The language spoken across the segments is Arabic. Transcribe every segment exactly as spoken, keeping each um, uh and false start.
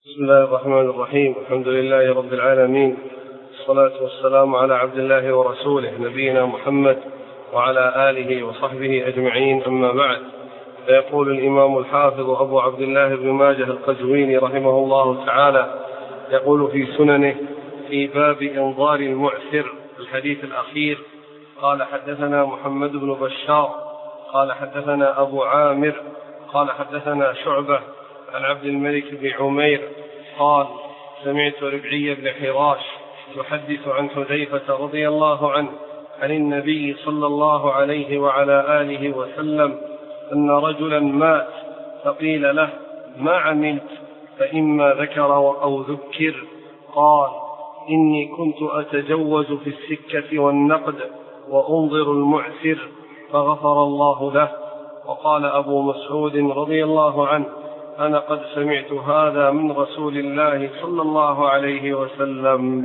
بسم الله الرحمن الرحيم. الحمد لله رب العالمين، والصلاة والسلام على عبد الله ورسوله نبينا محمد وعلى آله وصحبه أجمعين، أما بعد. فيقول الإمام الحافظ أبو عبد الله بن ماجه القزويني رحمه الله تعالى، يقول في سننه في باب إنظار المعسر الحديث الأخير: قال حدثنا محمد بن بشار قال حدثنا أبو عامر قال حدثنا شعبة عن عبد الملك بن عمير قال: سمعت ربعي بن حراش يحدث عن حذيفة رضي الله عنه عن النبي صلى الله عليه وعلى آله وسلم أن رجلا مات فقيل له: ما عملت؟ فإما ذكر أو ذكر. قال: إني كنت أتجوز في السكة والنقد وأنظر المعسر فغفر الله له. وقال أبو مسعود رضي الله عنه: أنا قد سمعت هذا من رسول الله صلى الله عليه وسلم.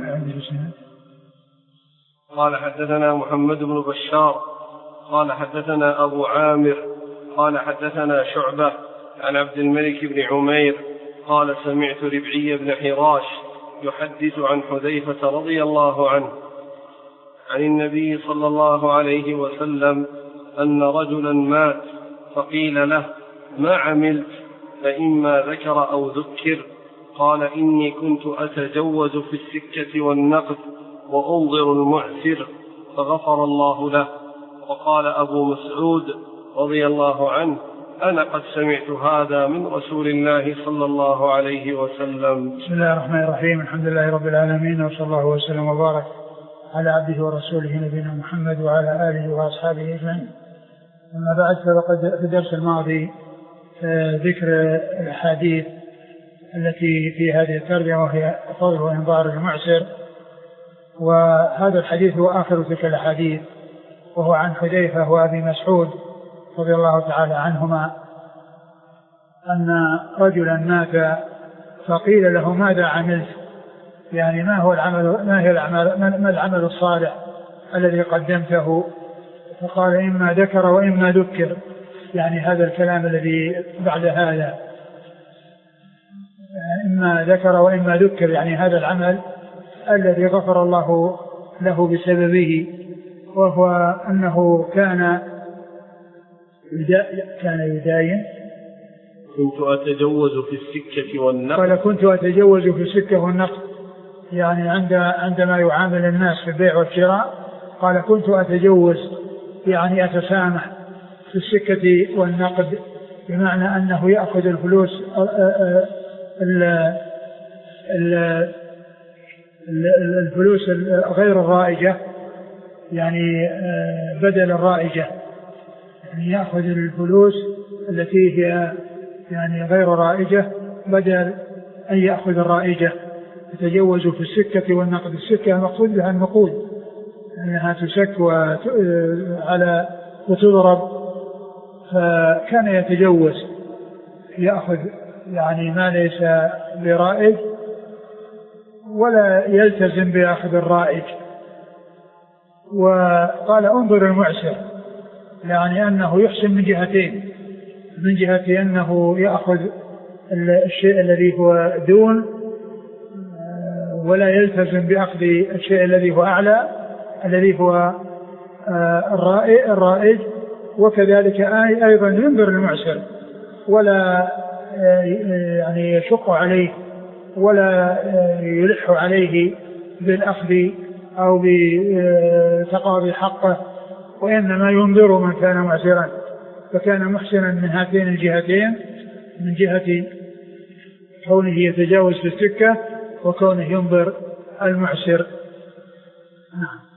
قال حدثنا محمد بن بشار قال حدثنا أبو عامر قال حدثنا شعبة عن عبد الملك بن عمير قال: سمعت ربعي بن حراش يحدث عن حذيفة رضي الله عنه عن النبي صلى الله عليه وسلم أن رجلا مات فقيل له: ما عملت؟ فإما ذكر أو ذكر. قال: إني كنت أتجوز في السكة والنقد وأنظر المعسر فغفر الله له. وقال أبو مسعود رضي الله عنه: أنا قد سمعت هذا من رسول الله صلى الله عليه وسلم. بسم الله الرحمن الرحيم. الحمد لله رب العالمين، وصلى الله وسلم وبارك على عبده ورسوله نبينا محمد وعلى آله وأصحابه أجمعين. أما بعد، فلقد في الدرس الماضي ذكر الحديث التي في هذه الترجمة، وهي فضل وإنظار المعسر. وهذا الحديث هو آخر تلك الأحاديث، وهو عن حذيفة وأبي مسعود رضي الله تعالى عنهما أن رجلا مات فقيل له: ماذا عملت؟ يعني ما هو العمل ما هي العمل ما العمل الصالح الذي قدمته؟ فقال: إما ذكر وإما ذكر، يعني هذا الكلام الذي بعد هذا، إما ذكر وإما ذكر، يعني هذا العمل الذي غفر الله له بسببه، وهو أنه كان كان يداين. كنت أتجوز في السكة والنقد. قال: كنت أتجوز في السكة والنقد، يعني عند عندما يعامل الناس في البيع والشراء. قال: كنت أتجوز، يعني أتسامح في السكة والنقد، بمعنى أنه يأخذ الفلوس الفلوس غير الرائجة، يعني بدل الرائجة، يعني يأخذ الفلوس التي هي يعني غير رائجة بدل أن يأخذ الرائجة. يتجوز في السكة والنقد. السكة المقصود بها النقود، أنها تسك على وتضرب. فكان يتجوز يأخذ يعني ما ليس برائج، ولا يلتزم بأخذ الرائج. وقال: انظر المعسر، يعني أنه يحسن من جهتين: من جهة أنه يأخذ الشيء الذي هو دون، ولا يلتزم بأخذ الشيء الذي هو أعلى الذي هو الرائج. وكذلك أيضا ينظر المعسر، ولا يعني يشق عليه ولا يلح عليه بالأخذ أو بتقاضي حقه، وإنما ينظر من كان معسرا. فكان محسنا من هاتين الجهتين: من جهة كونه يتجاوز في السكة، وكونه ينظر المعسر. نعم.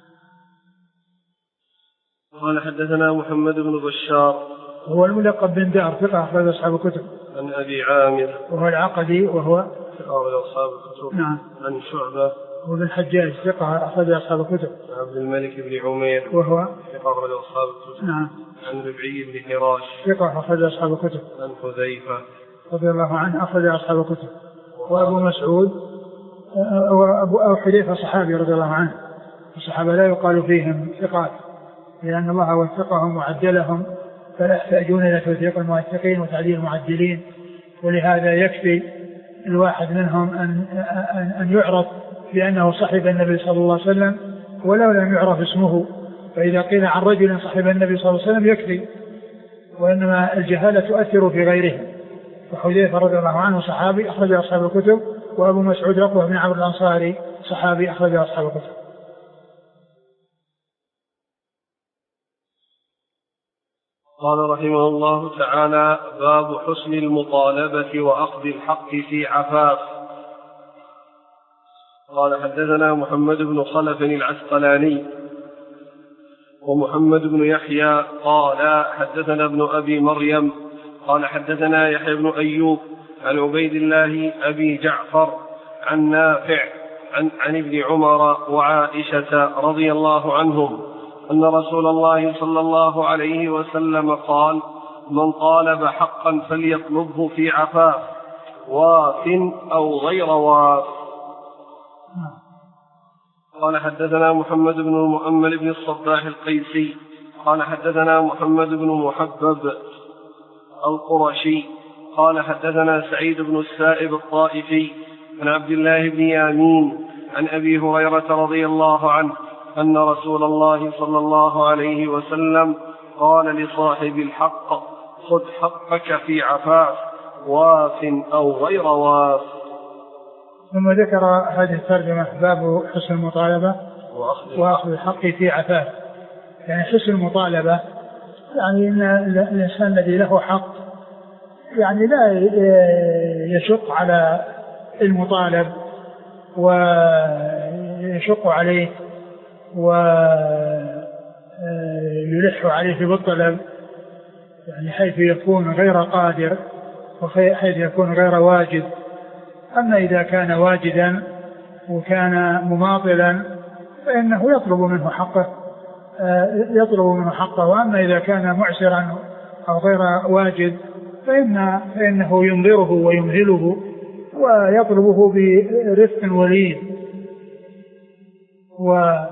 قال حدثنا محمد بن بشار هو الملقب بن دار، ثقة أخرج أصحاب الكتب. عن أبي عامر وهو العقدي، وهو أخرج أصحاب الكتب. نعم. عن شعبة هو بن الحجاج، ثقة أخرج أصحاب الكتب. عن عبد الملك بن عمير، وهو ثقة أخرج أصحاب الكتب. نعم. عن ربعي بن حراش، ثقة أخرج أصحاب الكتب. عن حذيفة رضي الله عنه أخرج أصحاب الكتب. وأبو مسعود أو حذيفة صحابي رضي الله عنه. الصحابة لا يقال فيهم ثقات، لأن الله وثقهم وعدلهم، فلا يحتاجون إلى توثيق الموثقين وتعديل المعدلين. ولهذا يكفي الواحد منهم أن, أن يعرف بأنه صحب النبي صلى الله عليه وسلم ولو لم يعرف اسمه، فإذا قيل عن رجل صحب النبي صلى الله عليه وسلم يكفي، وإنما الجهالة تؤثر في غيره. وحذيفة رضي الله عنه صحابي أخرج أصحاب الكتب، وأبو مسعود عقبة بن عمرو الأنصاري صحابي أخرج أصحاب الكتب. قال رحمه الله تعالى: باب حسن المطالبة وأخذ الحق في عفاف. قال: حدثنا محمد بن خلف العسقلاني ومحمد بن يحيى قال حدثنا ابن أبي مريم قال حدثنا يحيى بن أيوب عن عبيد الله أبي جعفر عن نافع عن, عن ابن عمر وعائشة رضي الله عنهم أن رسول الله صلى الله عليه وسلم قال: من طالب حقا فليطلبه في عفاف واف أو غير واف. قال: حدثنا محمد بن المؤمل بن الصباح القيسي قال حدثنا محمد بن محبب القرشي قال حدثنا سعيد بن السائب الطائفي عن عبد الله بن يامين عن أبي هريرة رضي الله عنه أن رسول الله صلى الله عليه وسلم قال لصاحب الحق: خذ حقك في عفاف واف أو غير واف. ثم ذكر هذه الترجمة: باب حسن المطالبة وأخذ الحق في عفاف. يعني حسن المطالبة يعني إن الإنسان الذي له حق يعني لا يشق على المطالب ويشق عليه ويلح عليه في الطلب، يعني حيث يكون غير قادر وحيث يكون غير واجد. أما إذا كان واجدا وكان مماطلا فإنه يطلب منه حقه يطلب منه حقه وأما إذا كان معسرا أو غير واجد فإن فإنه ينظره ويمهله ويطلبه برفق ولين، و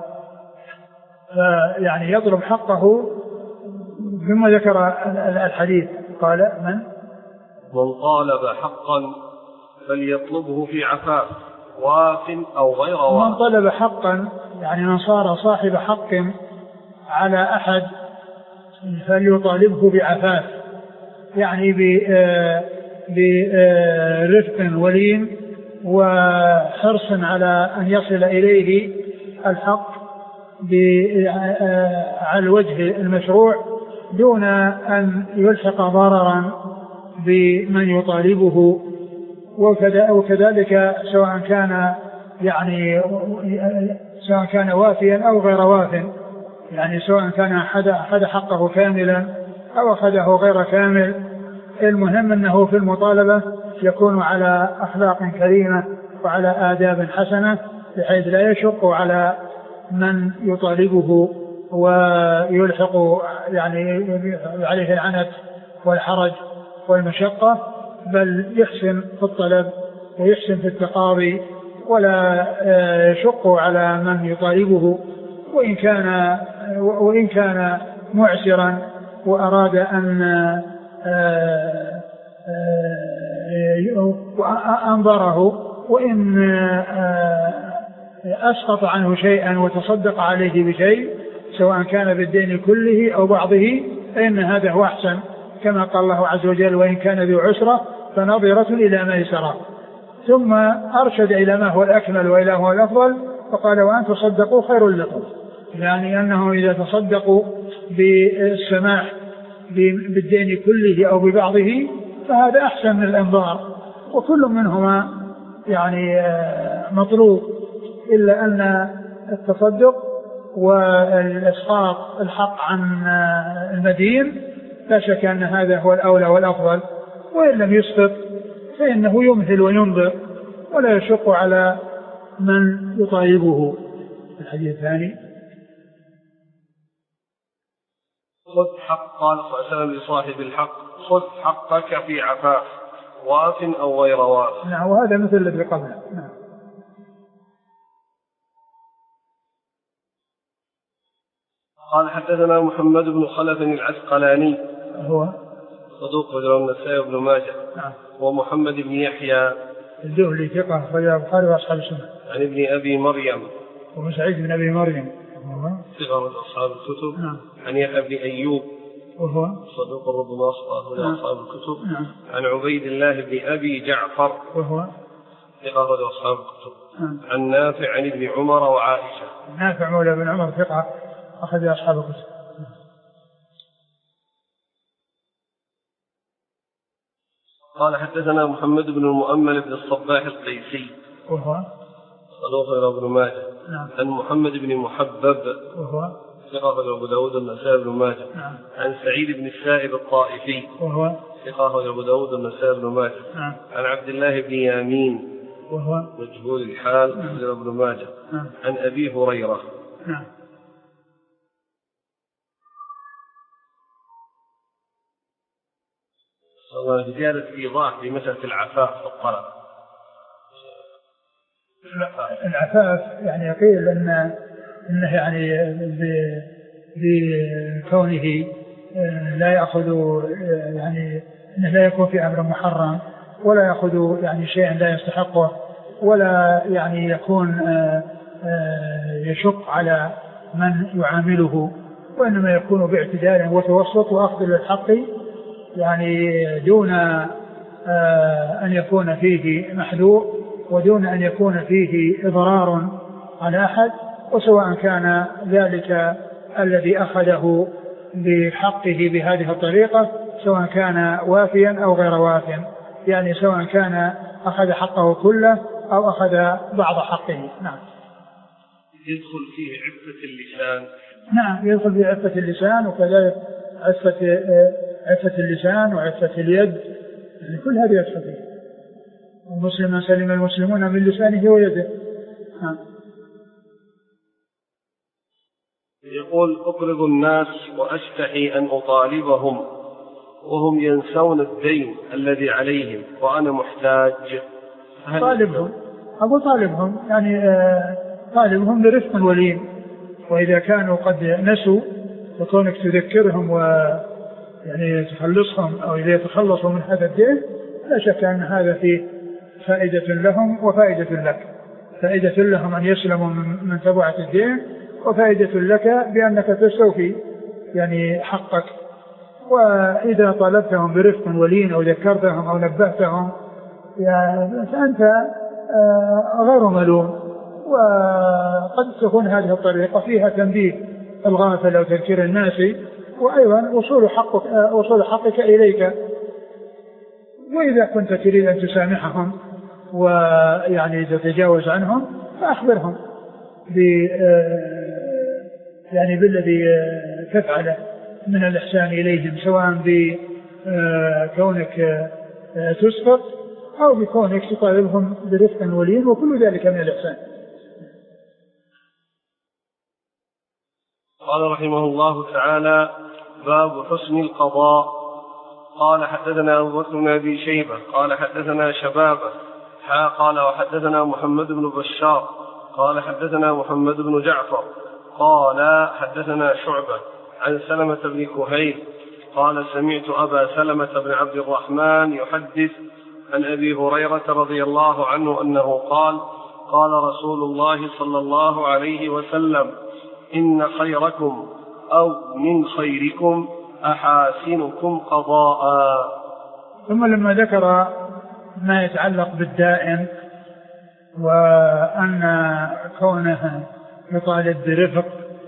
يعني يطلب حقه. ثم ذكر الحديث قال: من من طالب حقا فليطلبه في عفاف واف أو غير واف. من طلب حقا يعني من صار صاحب حق على أحد فليطالبه بعفاف، يعني برفق ولين وحرص على أن يصل إليه الحق على الوجه المشروع دون أن يلحق ضررا بمن يطالبه. وكذلك سواء كان يعني سواء كان وافيا أو غير واف، يعني سواء كان أخذ حقه كاملا أو أخذه غير كامل، المهم أنه في المطالبة يكون على أخلاق كريمة وعلى آداب حسنة بحيث لا يشق على من يطالبه ويلحق يعني عليه العنت والحرج والمشقة، بل يحسن في الطلب ويحسن في التقاضي ولا يشق على من يطالبه. وإن كان وإن كان معسرا وأراد أن أنظره وإن أسقط عنه شيئا وتصدق عليه بشيء سواء كان بالدين كله أو بعضه فإن هذا هو أحسن، كما قال الله عز وجل: وإن كان ذو عسرة فنظرة إلى ميسرة. ثم أرشد إلى ما هو الأكمل وإلى ما هو الأفضل فقال: وأن تصدقوا خير لكم، يعني أنه إذا تصدقوا بالسماح بالدين كله أو ببعضه فهذا أحسن من الأنظار، وكل منهما يعني مطلوب، إلا أن التصدق والإسقاط الحق عن المدين لا شك أن هذا هو الأولى والأفضل، وإن لم يسقط فإنه يمهل وينظر ولا يشق على من يطالبه. الحديث الثاني: خذ حق قال صلى الله عليه وسلم لصاحب الحق: خذ حقك في عفاف واف أو غير واف. نعم، وهذا مثل الذي قبله. نعم. قال: حدثنا محمد بن خلف العسقلاني هو صدوق رجل النسائي بن ماجه. نعم. ومحمد بن يحيى الذهلي ثقة أخرجه البخاري وأصحاب السنة. عن ابن أبي مريم وهو سعيد بن أبي مريم ثقة من أصحاب الكتب. نعم. عن يحيى بن أيوب وهو صدوق ربما أخطأه من أصحاب الكتب. نعم. عن عبيد الله بن أبي جعفر وهو ثقة من أصحاب الكتب. نعم. عن نافع عن ابن عمر وعائشة. نافع مولى بن عمر ثقة أخذ أصحاب الكتب. قال حدثنا محمد بن المؤمل بن الصباح القيسي وهو صدوق إلى ابن ماجه. نعم. عن محمد بن محبب وهو ثقة إلى أبو داود النسائي بن ماجه. نعم. عن سعيد بن السائب الطائفي وهو ثقة إلى أبو داود النسائي بن ماجه. نعم. عن عبد الله بن يامين وهو مجهول الحال نعم. إلى ابن ماجه. نعم. عن أبي هريرة. نعم. زيادة إيضاح في مسألة العفاف والطلب. العفاف يعني قيل أن إنه يعني بكونه لا يأخذ يعني إنه لا يكون في أمر محرم ولا يأخذ يعني شيئا لا يستحقه ولا يعني يكون يشق على من يعامله وإنما يكون باعتدال وتوسط وأخذ للحق يعني دون أن يكون فيه محذور ودون أن يكون فيه إضرار على أحد وسواء كان ذلك الذي أخذه بحقه بهذه الطريقة سواء كان وافيا أو غير وافيا يعني سواء كان أخذ حقه كله أو أخذ بعض حقه. نعم. يدخل فيه عفة اللسان. نعم يدخل فيه عفة اللسان وكذلك عفة عفة اللسان وعفة اليد يعني كل هذه يدخل فيه. المسلم سلم المسلمون من لسانه ويده. نعم. يقول أقرض الناس وأستحي أن أطالبهم وهم ينسون الدين الذي عليهم وأنا محتاج. طالبهم أقول طالبهم يعني آه طالبهم برفق ولين وإذا كانوا قد نسوا وكونك تذكرهم ويعني تخلصهم أو إذا يتخلصوا من هذا الدين لا شك أن هذا فيه فائدة لهم وفائدة لك. فائدة لهم أن يسلموا من تبعة الدين وفائدة لك بأنك تستوفي يعني حقك. وإذا طالبتهم برفق ولين أو ذكرتهم أو نبهتهم يعني فأنت غير ملوم. وقد تكون هذه الطريقة فيها تنبيه الغافل أو تذكير الناس وأيضا وصول حقك, وصول حقك إليك. وإذا كنت تريد أن تسامحهم ويعني تتجاوز عنهم فأخبرهم ب يعني بالذي تفعله من الإحسان إليهم سواء بكونك تسقط أو بكونك تطالبهم برفق ولين وكل ذلك من الإحسان. قال رحمه الله تعالى باب حسن القضاء. قال حدثنا أبو بكر بن أبي شيبة قال حدثنا شبابة حا قال وحدثنا محمد بن بشار قال حدثنا محمد بن جعفر قال حدثنا شعبة عن سلمة بن كهيل قال سمعت أبا سلمة بن عبد الرحمن يحدث عن أبي هريرة رضي الله عنه أنه قال قال رسول الله صلى الله عليه وسلم إن خيركم أو من خيركم أحاسنكم قضاء. ثم لما ذكر ما يتعلق بالدائن وأن كونه يطالب برفق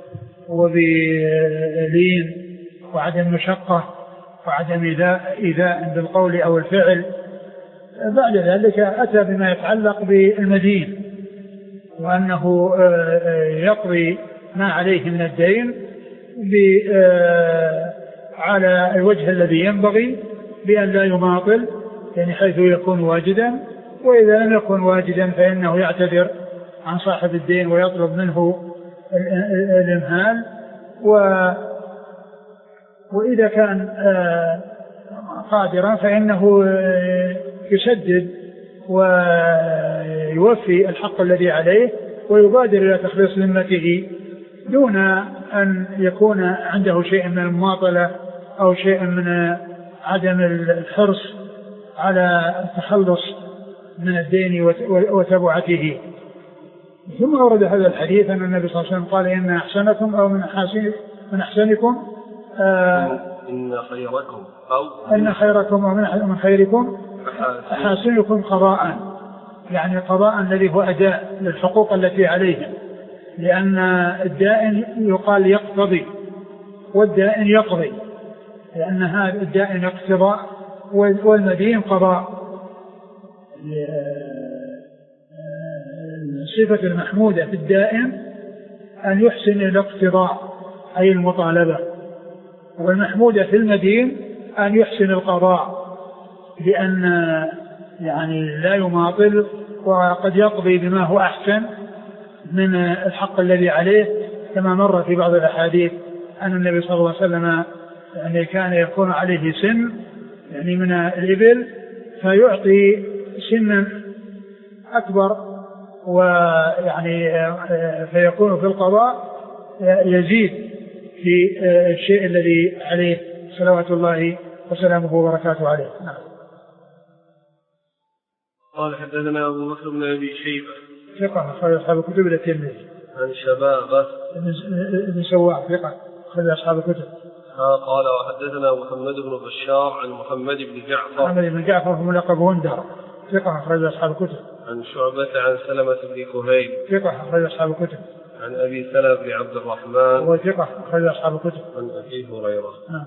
وبلين وعدم مشقة وعدم إيذاء بالقول أو الفعل بعد ذلك أتى بما يتعلق بالمدين وأنه يقضي ما عليه من الدين على الوجه الذي ينبغي بأن لا يماطل يعني حيث يكون واجدا وإذا لم يكن واجدا فإنه يعتذر عن صاحب الدين ويطلب منه الإمهال. و وإذا كان قادرا فإنه يسدد ويوفي الحق الذي عليه ويبادر إلى تخليص ذمته دون أن يكون عنده شيء من المماطلة أو شيء من عدم الحرص على التخلص من الدين وتبعته. ثم أورد هذا الحديث أن النبي صلى الله عليه وسلم قال إن أحسنكم أو من أحسن من أحسنكم آه إن خيركم أو إن خيركم أو من خيركم أحاسنكم قضاء، يعني قضاء الذي هو أداء للحقوق التي عليهم، لأن الدائن يقال يقتضي والدائن يقضي، لأن هذا الدائن اقتضاء والمدين قضاء. الصفة المحمودة في الدائن أن يحسن الاقتضاء أي المطالبة، والمحمودة في المدين أن يحسن القضاء، لأن يعني لا يماطل وقد يقضي بما هو أحسن من الحق الذي عليه، كما مر في بعض الأحاديث أن النبي صلى الله عليه وسلم يعني كان يكون عليه سن يعني من الإبل فيعطي سنا أكبر، ويعني فيكون في القضاء يزيد في الشيء الذي عليه صلوات الله وسلامه وبركاته عليه. نعم. قال حدثنا أبو بكر بن أبي شيبة ثقة أخرج أصحاب الكتب إلى الترمذي. عن شبابة ابن سواع ثقة أخرج أصحاب الكتب. قال وحدثنا محمد بن بشار عن محمد بن جعفر محمد بن جعفر هو ملقب هندر ثقة أخرج أصحاب الكتب. عن شعبة عن سلمة بن كهيل ثقة أخرج أصحاب الكتب. عن أبي سلمة بن عبد الرحمن هو ثقة أخرج أصحاب الكتب. عن أبي هريرة. نعم.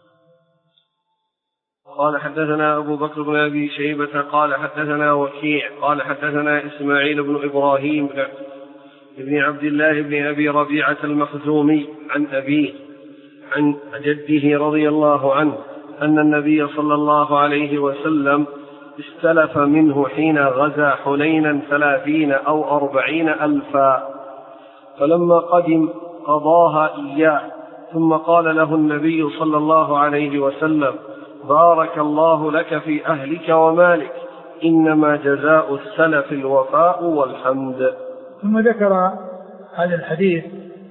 قال حدثنا أبو بكر بن أبي شيبة قال حدثنا وكيع قال حدثنا إسماعيل بن إبراهيم بن عبد الله بن أبي ربيعة المخزومي عن أبيه عن جده رضي الله عنه أن النبي صلى الله عليه وسلم استلف منه حين غزا حنينا ثلاثين أو أربعين ألفا، فلما قدم قضاها إياه، ثم قال له النبي صلى الله عليه وسلم بارك الله لك في أهلك ومالك، إنما جزاء السلف الوفاء والحمد. ثم ذكر هذا الحديث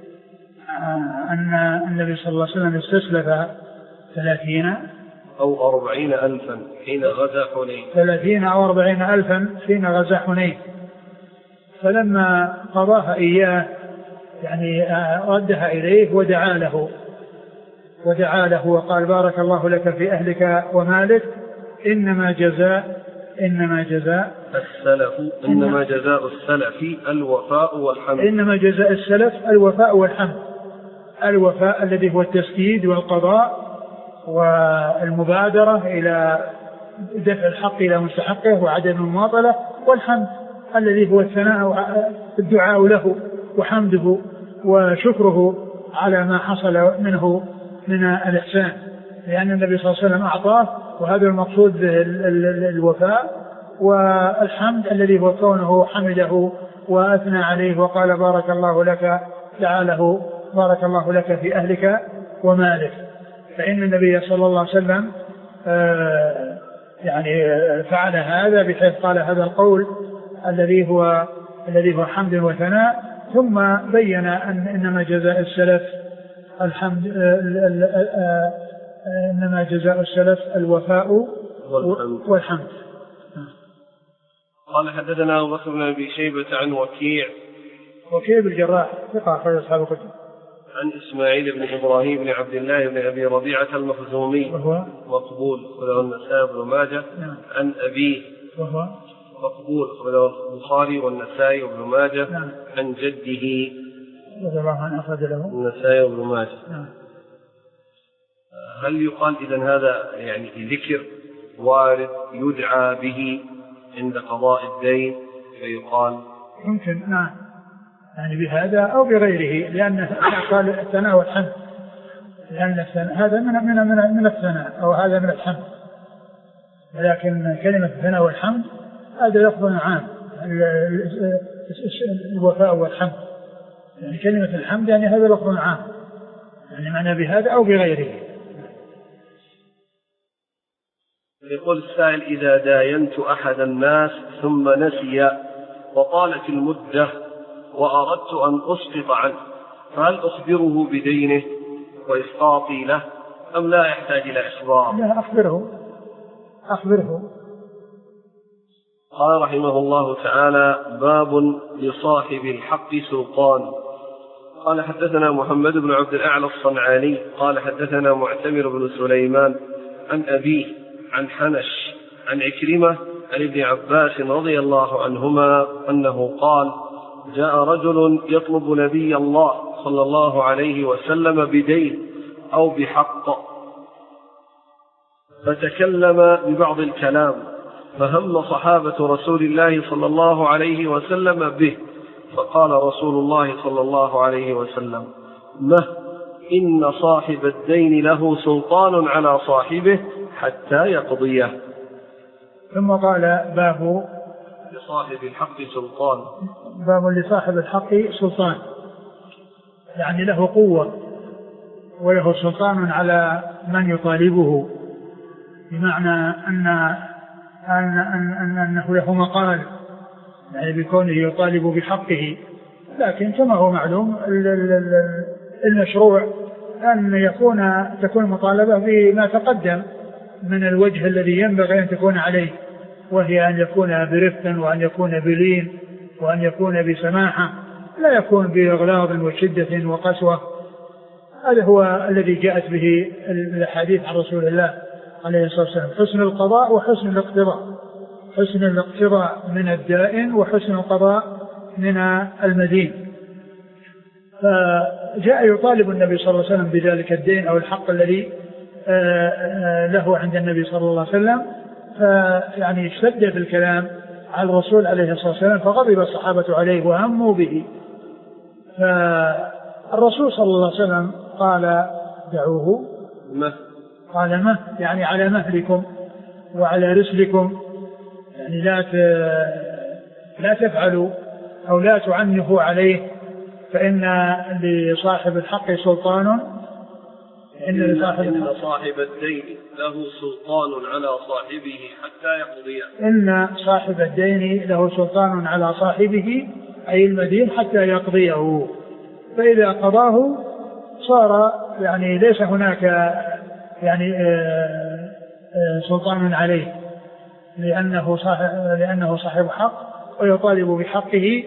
أن النبي صلى الله عليه وسلم استسلف ثلاثين أو أربعين ألفا حين غزا حنين ثلاثين أو أربعين ألفا حين غزا حنين، فلما قضاها إياه يعني ردها إليه ودعا له ودعا له وقال بارك الله لك في أهلك ومالك، إنما جزاء إنما جزاء السلف إنما جزاء السلف الوفاء والحمد إنما جزاء السلف الوفاء والحمد، الوفاء الذي هو التسديد والقضاء والمبادرة إلى دفع الحق إلى مستحقه وعدم المماطلة، والحمد الذي هو الثناء الدعاء له وحمده وشكره على ما حصل منه من الإحسان، لأن النبي صلى الله عليه وسلم أعطاه، وهذا المقصود به الوفاء، والحمد الذي هو كونه حمده وأثنى عليه وقال بارك الله لك، دعا له بارك الله لك في أهلك ومالك. فإن النبي صلى الله عليه وسلم آه يعني فعل هذا بحيث قال هذا القول الذي هو الذي هو حمد وثناء، ثم بين أن إنما جزاء السلف الحمد آه إنما جزاء السلف الوفاء والحمد, والحمد. قال حدثنا أبو بكر بن أبي شيبة عن وكيع وكيع بالجراح ثقة أخرج أصحاب الكتب. عن إسماعيل بن إبراهيم بن عبد الله بن أبي ربيعة المخزومي وهو مقبول أخرجه النسائي بن ماجه. نعم. عن أبيه وهو مقبول أخرجه البخاري والنسائي بن ماجه. نعم. عن جده رضي الله عنه أخرج له النسائي بن ماجه. نعم. هل يقال إذن هذا يعني ذكر وارد يدعى به عند قضاء الدين فيقال؟ يمكن نعم، يعني بهذا أو بغيره، لأن قال الثناء والحمد، لأن هذا من من من من الثناء أو هذا من الحمد، ولكن كلمة الثناء والحمد هذا لفظ عام، الوفاء والحمد، يعني كلمة الحمد يعني هذا لفظ عام، يعني معنى بهذا أو بغيره. يقول السائل إذا داينت أحد الناس ثم نسي وطالت المدة وأردت أن أسقط عنه، فهل أخبره بدينه وإسقاطي له أم لا يحتاج إلى إخبار؟ لا، أخبره أخبره قال رحمه الله تعالى: باب لصاحب الحق سلطان. قال حدثنا محمد بن عبد الأعلى الصنعاني قال حدثنا معتمر بن سليمان عن أبيه عن حنش عن عكرمة عن ابن عباس رضي الله عنهما أنه قال: جاء رجل يطلب نبي الله صلى الله عليه وسلم بدين أو بحق، فتكلم ببعض الكلام، فهم صحابة رسول الله صلى الله عليه وسلم به، فقال رسول الله صلى الله عليه وسلم: مه إن صاحب الدين له سلطان على صاحبه حتى يقضيه. ثم قال: باب لصاحب الحق سلطان. باب لصاحب الحق سلطان، يعني له قوة وله سلطان على من يطالبه، بمعنى أن أن أن أنه له مقال، يعني بكونه يطالب بحقه. لكن كما هو معلوم المشروع أن يكون تكون مطالبة بما تقدم من الوجه الذي ينبغي أن تكون عليه، وهي أن يكون برفق وأن يكون بلين وأن يكون بسماحة، لا يكون بإغلاظ وشدة وقسوة. هذا هو الذي جاءت به الحديث عن رسول الله عليه الصلاة والسلام: حسن القضاء وحسن الاقتضاء، حسن الاقتضاء من الدائن وحسن القضاء من المدين. فجاء يطالب النبي صلى الله عليه وسلم بذلك الدين أو الحق الذي له عند النبي صلى الله عليه وسلم، فيعني اشتد في الكلام على الرسول عليه الصلاة والسلام، فغضب الصحابة عليه وهموا به. فالرسول صلى الله عليه وسلم قال: دعوه. مه. قال: مه يعني على مهلكم وعلى رسلكم، يعني لا لا تفعلوا أو لا تعنفوا عليه، فإن لصاحب الحق سلطان. إن, لصاحب إن صاحب الدين له سلطان على صاحبه حتى يقضيه. إن صاحب الدين له سلطان على صاحبه أي المدين حتى يقضيه، فإذا قضاه صار يعني ليس هناك يعني سلطان عليه، لأنه صاحب, لأنه صاحب حق ويطالب بحقه،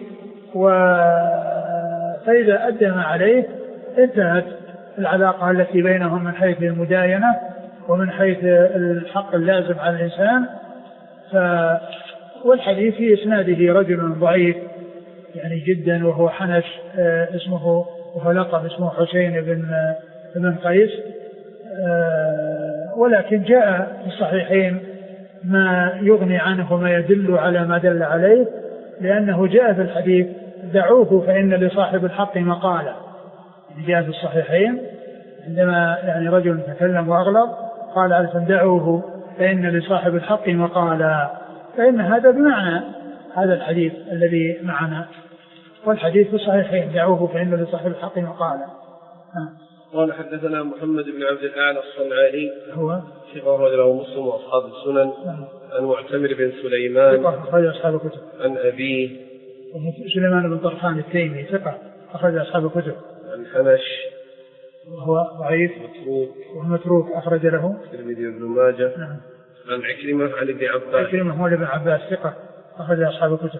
فإذا أدى ما عليه انتهت العلاقة التي بينهم من حيث المداينة ومن حيث الحق اللازم على الإنسان. ف والحديث في إسناده رجل ضعيف يعني جدا، وهو حنش اسمه، وهو لقب اسمه حسين بن بن قيس، ولكن جاء في الصحيحين ما يغني عنه وما يدل على ما دل عليه، لأنه جاء في الحديث: دعوه فإن لصاحب الحق مقالة. جاء في الصحيحين عندما يعني رجل تكلم وأغلب قال: ألفا دعوه فإن لصاحب الحق مقالة، فإن هذا بمعنى هذا الحديث الذي معنا، والحديث في الصحيحين: دعوه فإن لصاحب الحق مقالة. قال حدثنا محمد بن عبد الأعلى الصنعاني هو ثقة له مسلم وأصحاب السنن، عن معتمر بن سليمان ثقة أخرج أصحاب الكتب، عن أبيه سليمان بن طرخان التيمي ثقة أخرج أصحاب الكتب، عن حنش وهو ضعيف متروك ومتروك أخرج له الترمذي وابن ماجه. نعم. عن عكرمة عن ابن عباس عكرمة هو ابن عباس ثقة أخرج أصحاب الكتب.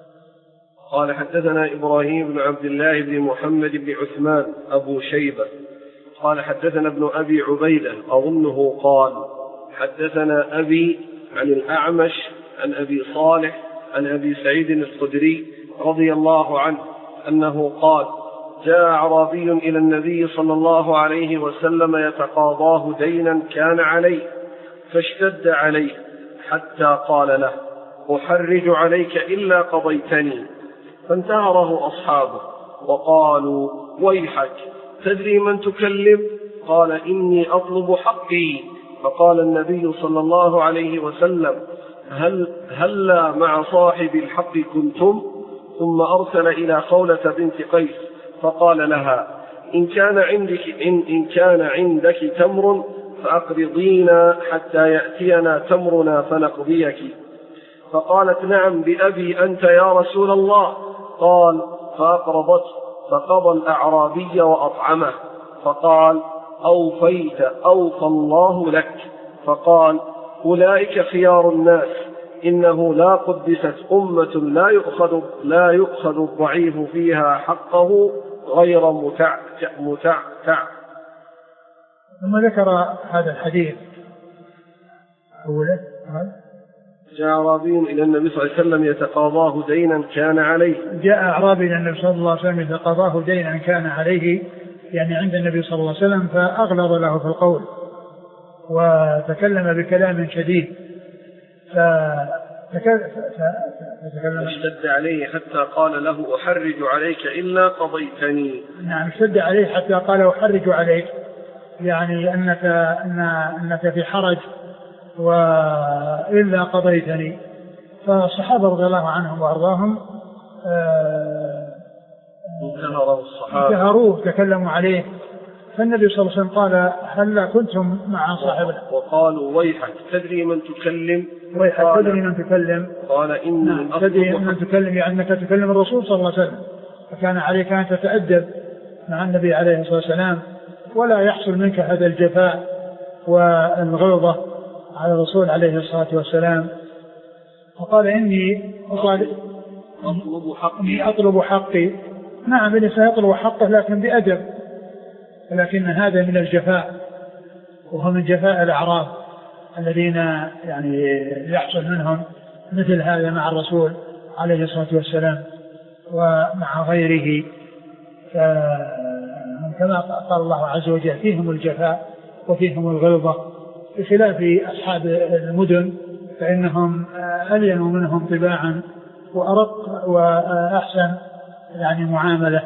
قال حدثنا إبراهيم بن عبد الله بن محمد بن عثمان أبو شيبة قال حدثنا ابن أبي عبيدة أظنه قال حدثنا أبي عن الأعمش عن أبي صالح عن أبي سعيد الخدري رضي الله عنه أنه قال: جاء أعرابي إلى النبي صلى الله عليه وسلم يتقاضاه دينا كان عليه، فاشتد عليه حتى قال له: أحرج عليك إلا قضيتني. فانتهره أصحابه وقالوا: ويحك تدري من تكلم؟ قال: إني أطلب حقي. فقال النبي صلى الله عليه وسلم: هل هلا مع صاحب الحق كنتم؟ ثم أرسل إلى خولة بنت قيس فقال لها: إن كان عندك إن, إن كان عندك تمر فأقرضينا حتى يأتينا تمرنا فنقضيك. فقالت: نعم بأبي أنت يا رسول الله. قال: فأقرضته، فقضى الأعرابي وأطعمه، فقال: أوفيت أوفى الله لك. فقال: أولئك خيار الناس إنه لا قدست أمة لا يؤخذ, لا يؤخذ الضعيف فيها حقه غير متعتع متعتع. ثم ذكر هذا الحديث أولا جاء أعرابي إلى النبي صلى الله عليه وسلم يتقاضاه دينا كان عليه. جاء أعرابي إلى النبي صلى الله عليه وسلم يتقاضاه دينا كان عليه يعني عند النبي صلى الله عليه وسلم، فأغلظ له في القول وتكلم بكلام شديد، فتكلم اشتد عليه حتى قال له أحرج عليك إلا قضيتني. نعم اشتد عليه حتى قال أحرج عليك، يعني أنك, أن أنك في حرج وإلا قضيتني. فالصحابة رضي الله عنهم وأرضاهم انتهروه تكلموا عليه، فالنبي صلى الله عليه وسلم قال هل كنتم مع صاحب وقالوا ويحك تدري من تكلم ويحك تدري من تكلم قال إني تدري من تكلم يعني أنك تكلم الرسول صلى الله عليه وسلم، فكان عليك أن تتأدب مع النبي عليه الصلاة والسلام ولا يحصل منك هذا الجفاء والغلظة على الرسول عليه الصلاة والسلام. فقال إني أطلب حقي أطلب حقي. نعم الإنسان يطلب حقه لكن بأدب، ولكن هذا من الجفاء، وهو من جفاء الأعراب الذين يعني يحصل منهم مثل هذا مع الرسول عليه الصلاة والسلام ومع غيره. كما قال الله عز وجل فيهم الجفاء وفيهم الغلظة، بخلاف أصحاب المدن فإنهم ألين منهم طباعا وأرق وأحسن يعني معاملة.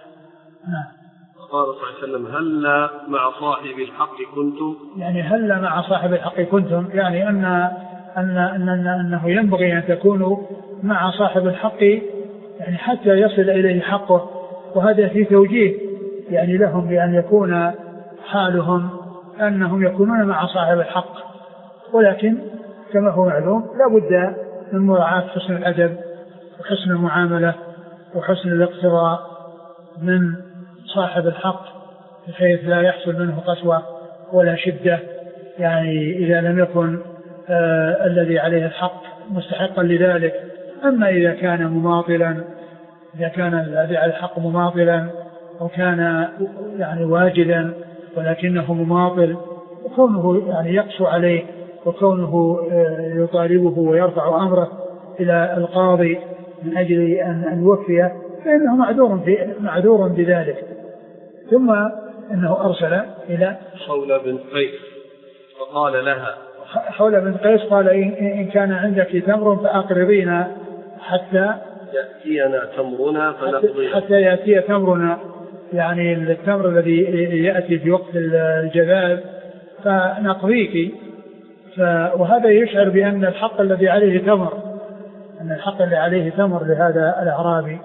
قال صلى الله عليه وسلم هلا مع صاحب الحق كنتم، يعني هلا مع صاحب الحق كنتم، يعني أن أن أن أنه ينبغي أن تكونوا مع صاحب الحق يعني حتى يصل إليه حقه، وهذا في توجيه يعني لهم بأن يكون حالهم أنهم يكونون مع صاحب الحق، ولكن كما هو معلوم لا بد من مراعاة حسن الأدب وحسن المعاملة وحسن الاقتراء من صاحب الحق بحيث لا يحصل منه قسوة ولا شدة، يعني إذا لم يكن آه الذي عليه الحق مستحقا لذلك. أما إذا كان مماطلا، إذا كان الذي عليه الحق مماطلا وكان يعني واجدا ولكنه مماطل، وكونه يعني يقسو عليه وكونه آه يطالبه ويرفع أمره إلى القاضي من أجل أن يوفيه، فإنه معذور في معذور بذلك. ثم إنه أرسل إلى حولة بن قيس وقال لها حولة بن قيس قال إن كان عندك تمر فأقرضينا حتى يأتينا تمرنا فنقضي، حتى يأتي تمرنا، يعني التمر الذي يأتي في وقت الجذاب فنقضيك. وهذا يشعر بأن الحق الذي عليه تمر، أن الحق الذي عليه تمر لهذا الأعرابي.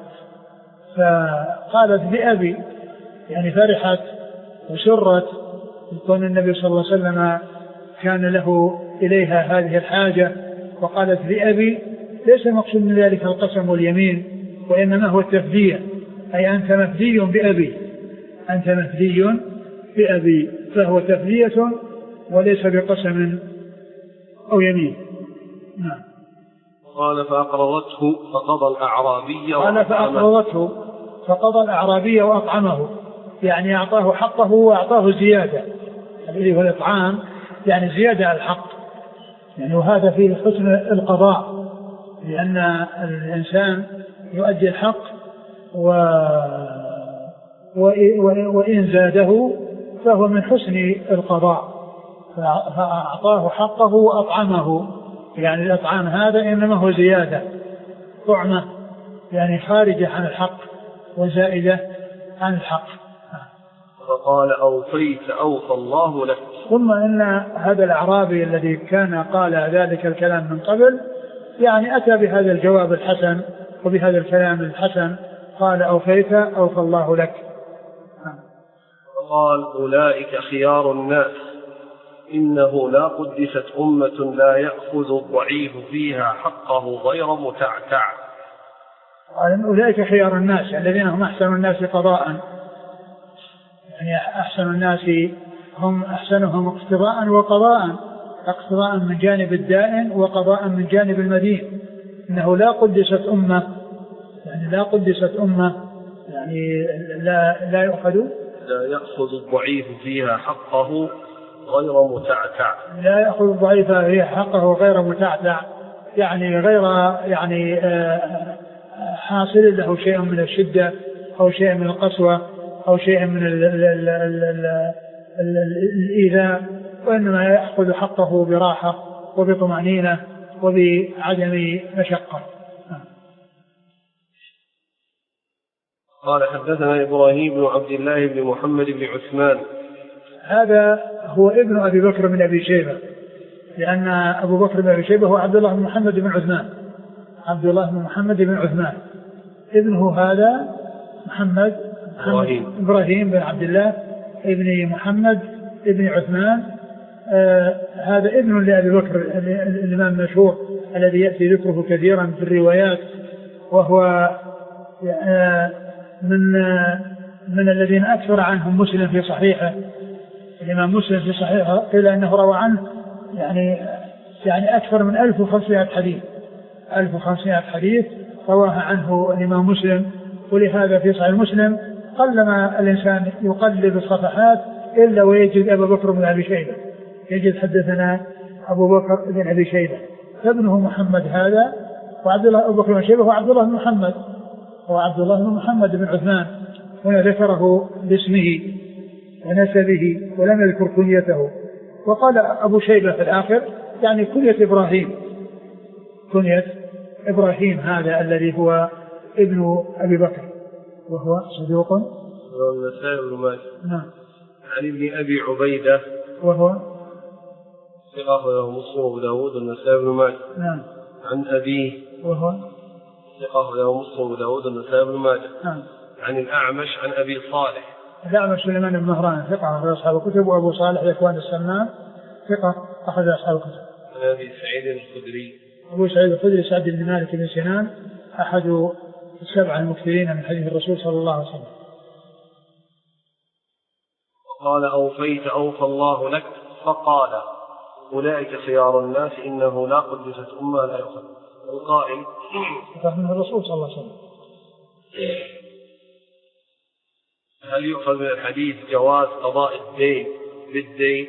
فقالت بأبي، يعني فرحت وسرت كون النبي صلى الله عليه وسلم كان له إليها هذه الحاجة، وقالت بأبي ليس مقصود من ذلك القسم واليمين، وإنما هو التفدية، أي أنت مفدي بأبي، أنت مفدي بأبي، فهو تفدية وليس بقسم أو يمين. نعم. قال فأقرضته فقضى الأعرابي قال فأقرضته فقضى الأعرابي وأطعمه، يعني أعطاه حقه وأعطاه زيادة، الذي هو الإطعام يعني زيادة على الحق، يعني وهذا فيه حسن القضاء، لأن الإنسان يؤدي الحق و... وإن زاده فهو من حسن القضاء، فأعطاه حقه وأطعمه، يعني الأطعام هذا إنما هو زيادة، طعمة يعني خارجة عن الحق وزائدة عن الحق. فقال أوفيت أوفى الله لك. ثم إن هذا الأعرابي الذي كان قال ذلك الكلام من قبل يعني أتى بهذا الجواب الحسن وبهذا الكلام الحسن، قال أوفيت أوفى الله لك. قال أولئك خيار الناس، إنه لا قدست أمة لا يأخذ الضعيف فيها حقه غير متعتع. قال أولئك خيار الناس الذين هم أحسن الناس قضاء، يعني أحسن الناس هم أحسنهم اقتضاء وقضاء، اقتضاء من جانب الدائن وقضاء من جانب المدين، إنه لا قدست أمة يعني لا قدست أمة يعني لا لا يؤخذ لا يأخذ الضعيف فيها حقه غير متعتع لا يأخذ الضعيف فيها حقه غير متعتع يعني غير يعني حاصل له شيء من الشدة أو شيء من القسوة أو شيء من الإيذاء، وإنما يأخذ حقه براحة وبطمأنينة وبعدم مشقة. قال حدثنا إبراهيم بن عبد الله بن محمد بن عثمان. هذا هو ابن أبي بكر بن أبي شيبة، لأن أبو بكر بن أبي شيبة هو عبد الله بن محمد بن عثمان عبد الله بن محمد بن عثمان ابنه هذا محمد, محمد إبراهيم. إبراهيم بن عبد الله ابن محمد ابن عثمان. آه هذا ابن لأبي بكر الإمام المشهور الذي يأتي ذكره كثيرا في الروايات، وهو آه من آه من الذين أكثر عنهم مسلم في صحيحه. الإمام مسلم في صحيحه قيل أنه روى عنه يعني يعني أكثر من ألف وخمسمائة حديث ألف وخمسمائة حديث رواها عنه الإمام مسلم. ولهذا في صحيح مسلم قلما الإنسان يقلب الصفحات إلا ويجد أبا بكر بن أبي شيبة، يجد حدثنا أبو بكر بن أبي شيبة، فابنه محمد هذا، وعبد الله أبو بكر بن شيبة هو عبد الله بن محمد هو عبد الله بن محمد بن عثمان. هنا ذكره باسمه ونسبه ولم يذكر كنيته. وقال أبو شيبة في الآخر يعني كنية إبراهيم كنية إبراهيم هذا الذي هو ابن أبي بكر وهو صدوق النسائي بن ماجه. نعم. عن ابن أبي عبيدة وهو ثقة له مسلم وأبو داود والنسائي بن ماجه. نعم. عن أبيه وهو ثقة له مسلم وأبو داود والنسائي بن ماجه. نعم. عن الأعمش عن أبي صالح الأعمش سليمان بن مهران ثقة أخرج أصحاب الكتب، وأبو صالح ذكوان السمان ثقة أخرج أصحاب الكتب. عن أبي سعيد الخدري أبو سعيد الخدري سعد بن مالك بن سنان أحد السبعة المكثرين من حديث الرسول صلى الله عليه وسلم. وقال أوفيت أوفى الله لك، فقال أولئك خيار الناس إنه لا قدست أمة لا يؤخذ. القائل فهمه الرسول صلى الله عليه وسلم. هل يؤخذ من الحديث جواز قضاء الدين بالدين؟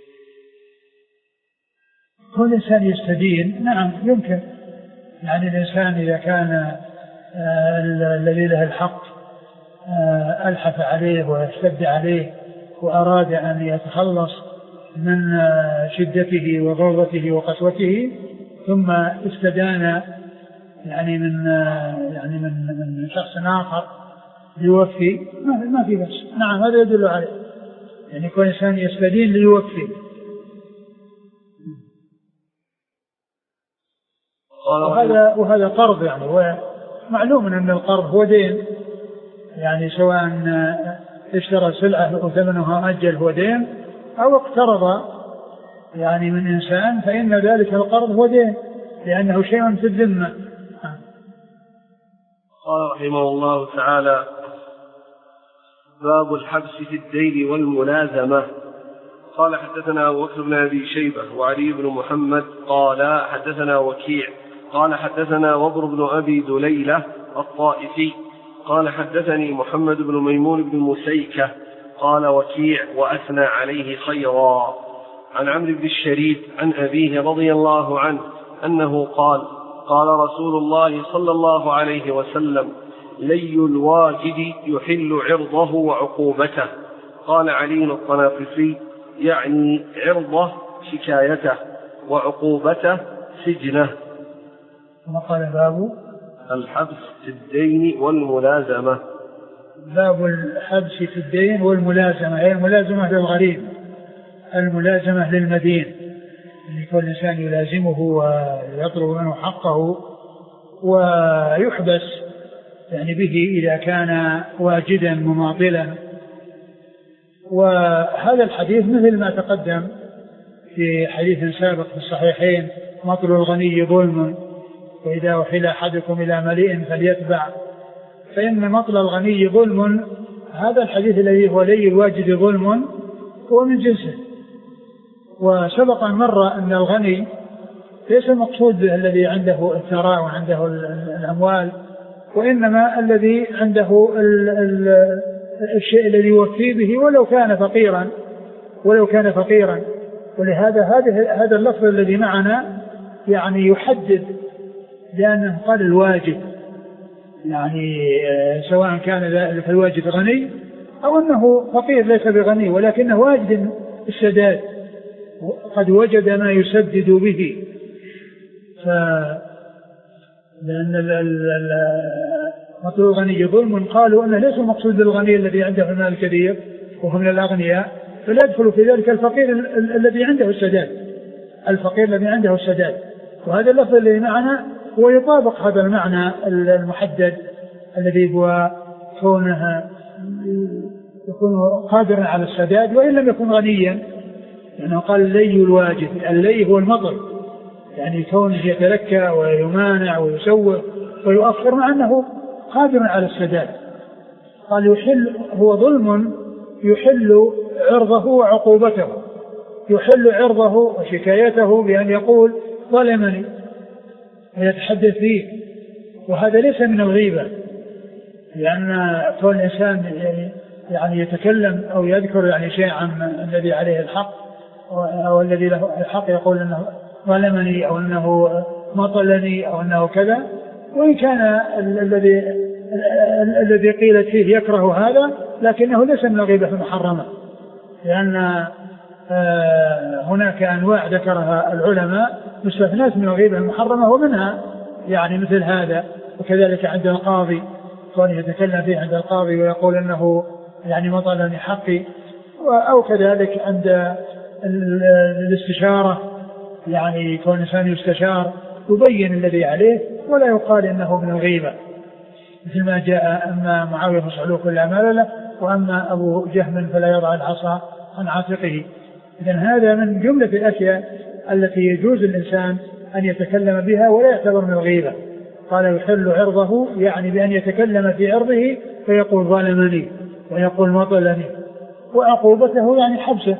كل إنسان يستدين نعم يمكن، يعني الإنسان إذا كان آه الذي له الحق آه ألحف عليه واشتد عليه وأراد أن يتخلص من آه شدته وغلظته وقسوته ثم استدان يعني من آه يعني من من شخص آخر ليوفي ما في بس. نعم هذا يدل عليه، يعني كل إنسان يستدين ليوفي. وهذا وهذا قرض، يعني ومعلوم أن القرض هو دين، يعني سواء اشترى سلعة وثمنها أجل هو دين أو اقترض يعني من إنسان فإن ذلك القرض هو دين لأنه شيء في الذمة. قال رحمه الله تعالى: باب الحبس في الدين والملازمة. قال حدثنا أبو بكر بن أبي شيبة وعلي بن محمد قال حدثنا وكيع قال حدثنا وبر بن أبي دليلة الطائفي قال حدثني محمد بن ميمون بن مسيكة قال وكيع وأثنى عليه خيرا. عن عمرو بن الشريد عن أبيه رضي الله عنه أنه قال: قال رسول الله صلى الله عليه وسلم: لي الواجد يحل عرضه وعقوبته. قال علي الطنافسي: يعني عرضه شكايته وعقوبته سجنه. وقال باب الحبس في الدين والملازمة. باب الحبس في الدين والملازمة، هي الملازمة للغريب، الملازمة للمدين، يعني كل إنسان يلازمه ويطلب منه حقه ويحبس يعني به إذا كان واجدا مماطلا. وهذا الحديث مثل ما تقدم في حديث سابق في الصحيحين: مطل الغني ظلم، وإذا أحيل أحدكم إلى مليء فليتبع. فإن مطل الغني ظلم، هذا الحديث الذي هو لي الواجد ظلم هو من جنسه وسبق أن مر أن الغني ليس المقصود به الذي عنده الثراء وعنده الأموال، وإنما الذي عنده ال ال الشيء الذي يوفي به ولو كان فقيرا ولو كان فقيرا ولهذا هذا هذا اللفظ الذي معنا يعني يحدد، لأنه قال الواجب، يعني سواء كان ذلك الواجب غني أو أنه فقير ليس بغني ولكنه واجد السداد، قد وجد ما يسدد به. ف لأن مطلوب الغني ظلم، قالوا أنه ليس المقصود بالغني الذي عنده المال الكثير وهو من الأغنياء، فلا يدخل في ذلك الفقير الذي عنده السداد، الفقير الذي عنده السداد. وهذا اللفظ الذي معنا هو يطابق هذا المعنى المحدد الذي هو كونه يكون قادرا على السداد وإن لم يكن غنيا، لأنه قال اللي الواجب، اللي هو المطر، يعني كونه يتلكى ويمانع ويسوء ويؤخر مع أنه قادر على السداد. قال يحل هو ظلم يحل عرضه وعقوبته، يحل عرضه وشكايته بأن يقول ظلمني ويتحدث فيه، وهذا ليس من الغيبة، لأن كل إنسان يعني يتكلم أو يذكر يعني شيء عن الذي عليه الحق أو الذي له الحق يقول أنه ظلمني أو أنه مطلني أو أنه كذا، وإن كان الذي الذي قيلت فيه يكره هذا لكنه ليس من الغيبة المحرمة، لأن هناك أنواع ذكرها العلماء مستثنات من الغيبة المحرمة، ومنها يعني مثل هذا. وكذلك عند القاضي كون يتكلم فيه عند القاضي ويقول أنه يعني مطلني حقي، أو كذلك عند الاستشارة، يعني كون إنسان يستشار يبين الذي عليه ولا يقال إنه من الغيبة، مثل ما جاء أما معاوية فصعلوه كل أعمال له وأما أبو جهم فلا يضع العصا عن عاتقه. إذن هذا من جملة الأشياء التي يجوز الإنسان أن يتكلم بها ولا يعتبر من الغيبة. قال يحل عرضه يعني بأن يتكلم في عرضه فيقول ظالمني ويقول مطلني، وعقوبته يعني حبسه.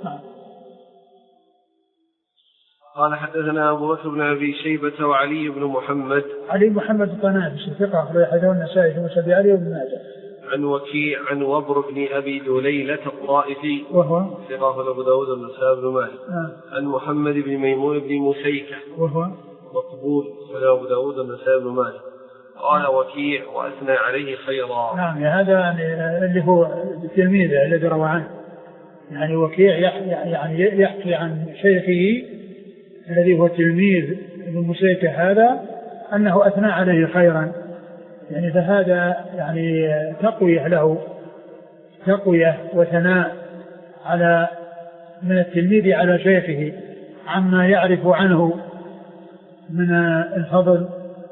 قال حدثنا أبو بكر بن أبي شيبة وعلي بن محمد علي بن محمد الطنافسي ثقة أخرج حديثه النسائي في مسند علي بن ماجه. عن وكيع عن وبر بن أبي دليلة الطائفي وهو ثقة أبو داود والنسائي بن ماجه. آه. عن محمد بن ميمون بن مسيكة وهو مقبول أبو داود والنسائي بن ماجه. قال وكيع وأثنى عليه خيرا. نعم، هذا اللي هو التلميذ الذي روى عنه، يعني وكيع يعني يحكي عن شيخه الذي هو تلميذ ابن مسيكة هذا أنه أثنى عليه خيرا، يعني فهذا يعني تقوية له، تقوية وثناء على من التلميذ على شيخه عما يعرف عنه من الفضل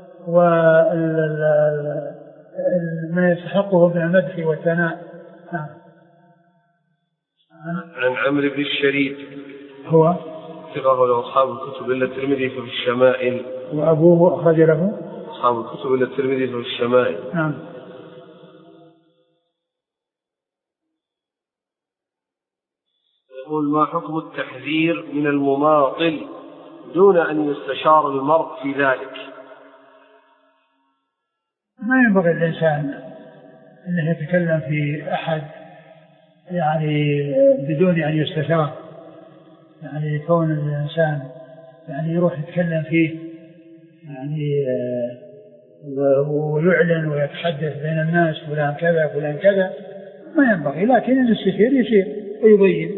وما يستحقه من المدح والثناء. نعم. عن عمرو بن الشريد هو ثقة له أصحاب الكتب إلا الترمذي في الشمائل، وأبوه أخرج له أصحاب الكتب إلا الترمذي في الشمائل. نعم. يقول ما حكم التحذير من المماطل دون أن يستشار المرء في ذلك؟ ما ينبغي الإنسان أنه يتكلم في أحد يعني بدون أن يستشار، يعني كون الإنسان يعني يروح يتكلم فيه يعني ويعلن ويتحدث بين الناس فلان كذا فلان كذا، ما ينبغي، لكن الاستشير يشير ويبين.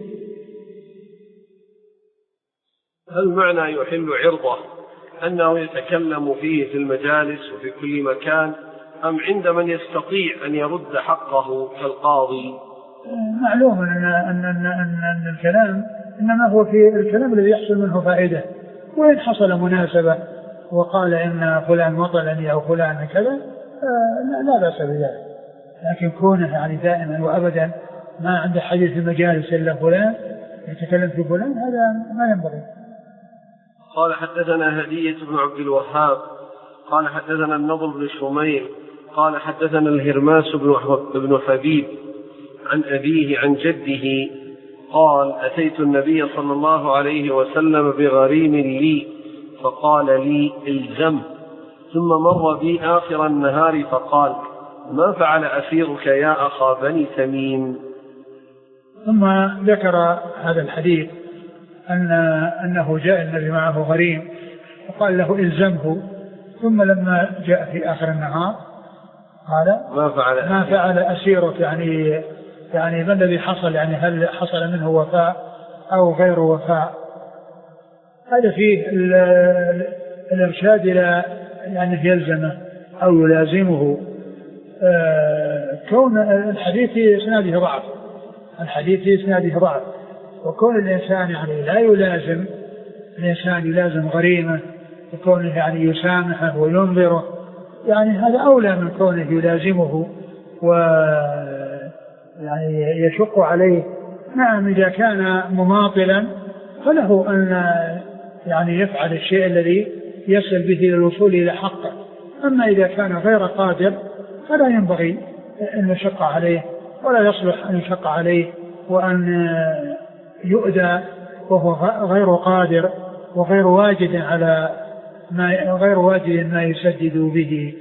هل معنى يحل عرضه أنه يتكلم فيه في المجالس وفي كل مكان، أم عند من يستطيع أن يرد حقه كالقاضي؟ معلوم أن, أن, أن, أن, أن الكلام إنما هو في الكلام الذي يحصل منه فائدة، وإن حصل مناسبة وقال إن فلان مطلني أو فلان كذا لا بأس بذلك، لكن كونه يعني دائما وأبدا ما عنده حديث في المجالس إلا فلان يتكلم في فلان، هذا ما ينبغي. قال حدثنا هدية بن عبد الوهاب قال حدثنا النضر بن شمير قال حدثنا الهرماس بن حبيب عن أبيه عن جده قال: أتيت النبي صلى الله عليه وسلم بغريم لي فقال لي: الزم. ثم مر بي آخر النهار فقال: ما فعل أسيرك يا أخا بني تميم؟ ثم ذكر هذا الحديث أن أنه جاء النبي معه غريم وقال له: الزمه. ثم لما جاء في آخر النهار قال: ما فعل, ما فعل أسيرك، يعني يعني ما الذي حصل، يعني هل حصل منه وفاء أو غير وفاء. هذا فيه الإرشاد إلى يعني يلزمه أو يلازمه. آه كون الحديث في إسناده ضعف الحديث في إسناده ضعف وكون الإنسان يعني لا يلازم الإنسان يلازم غريمه وكونه يعني يسامحه وينظره، يعني هذا أولى من كونه يلازمه و يعني يشق عليه. نعم إذا كان مماطلا فله أن يعني يفعل الشيء الذي يصل به للوصول إلى حقه، أما إذا كان غير قادر فلا ينبغي أن يشق عليه ولا يصلح أن يشق عليه وأن يؤذى وهو غير قادر وغير واجد على ما غير واجد ما يسدد به.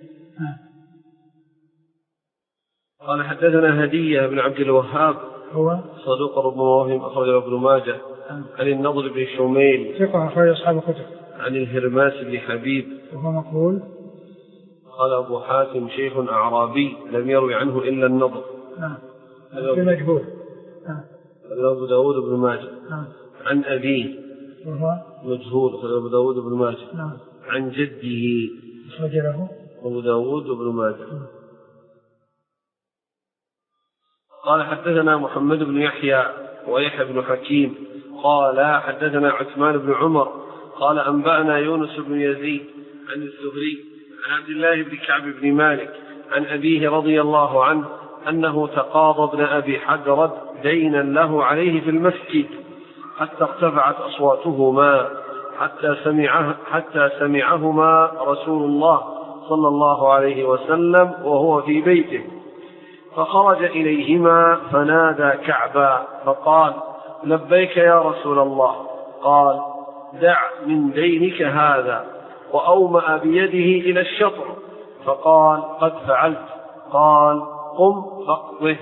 قال: حدثنا هدية بن عبد الوهاب هو صدوق ربما وهم أخرجه ابن ماجه عن النضر بن شميل ثقة أخرج أصحاب الكتب عن الهرماس بن حبيب وهو مقبول. قال أبو حاتم: شيخ أعرابي لم يروي عنه إلا النضر. نعم. مجهول. أبو داود بن ماجه. نعم. عن أبيه وهو مجهول أبو داود بن ماجه. نعم. عن جده أخرجه أبو داود بن ماجه. قال: حدثنا محمد بن يحيى ويحيى بن حكيم قال: حدثنا عثمان بن عمر قال: أنبأنا يونس بن يزيد عن الزهري عن عبد الله بن كعب بن مالك عن أبيه رضي الله عنه أنه تقاضى ابن أبي حدرد دينا له عليه في المسجد حتى ارتفعت أصواتهما حتى سمعه حتى سمعهما رسول الله صلى الله عليه وسلم وهو في بيته، فخرج إليهما فنادى كعبا فقال: لبيك يا رسول الله. قال: دع من دينك هذا، وأومأ بيده إلى الشطر فقال: قد فعلت. قال: قم فاقضه.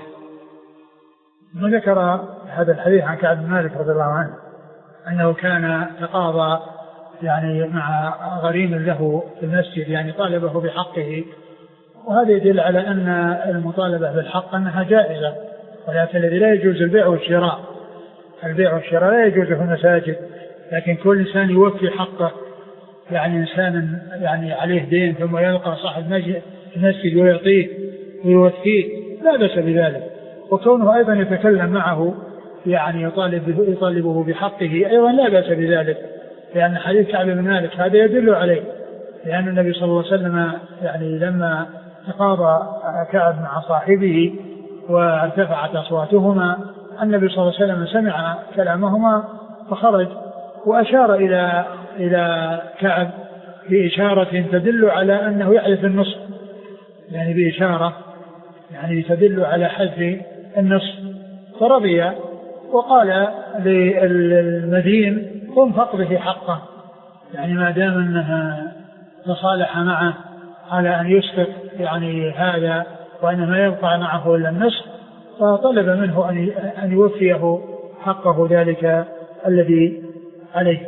وذكر هذا الحديث عن كعب بن مالك رضي الله عنه أنه كان تقاضى يعني مع غريم له في المسجد، يعني طالبه بحقه، وهذا يدل على أن المطالبة بالحق أنها جائزة، ولكن الذي لا يجوز البيع والشراء البيع والشراء لا يجوز في المساجد، لكن كل إنسان يوفي حقه، يعني إنسان يعني عليه دين ثم يلقى صاحب المسجد ويعطيه ويوفيه لا بأس بذلك، وكونه أيضا يتكلم معه يعني يطالب يطالبه بحقه أيضا لا بأس بذلك، لأن حديث كعب بن مالك هذا يدل عليه، لأن النبي صلى الله عليه وسلم يعني لما تقاضى كعب مع صاحبه وارتفعت أصواتهما النبي صلى الله عليه وسلم سمع كلامهما فخرج وأشار إلى إلى كعب بإشارة تدل على أنه يحذف النصف، يعني بإشارة يعني تدل على حذف النصف، فرضي وقال للمدين: قم فاقضه حقه، يعني ما دام أنها تصالح معه على أن يسقط يعني هذا وإنما يبقى معه إلا النصف، فطلب منه أن يوفيه حقه ذلك الذي عليه.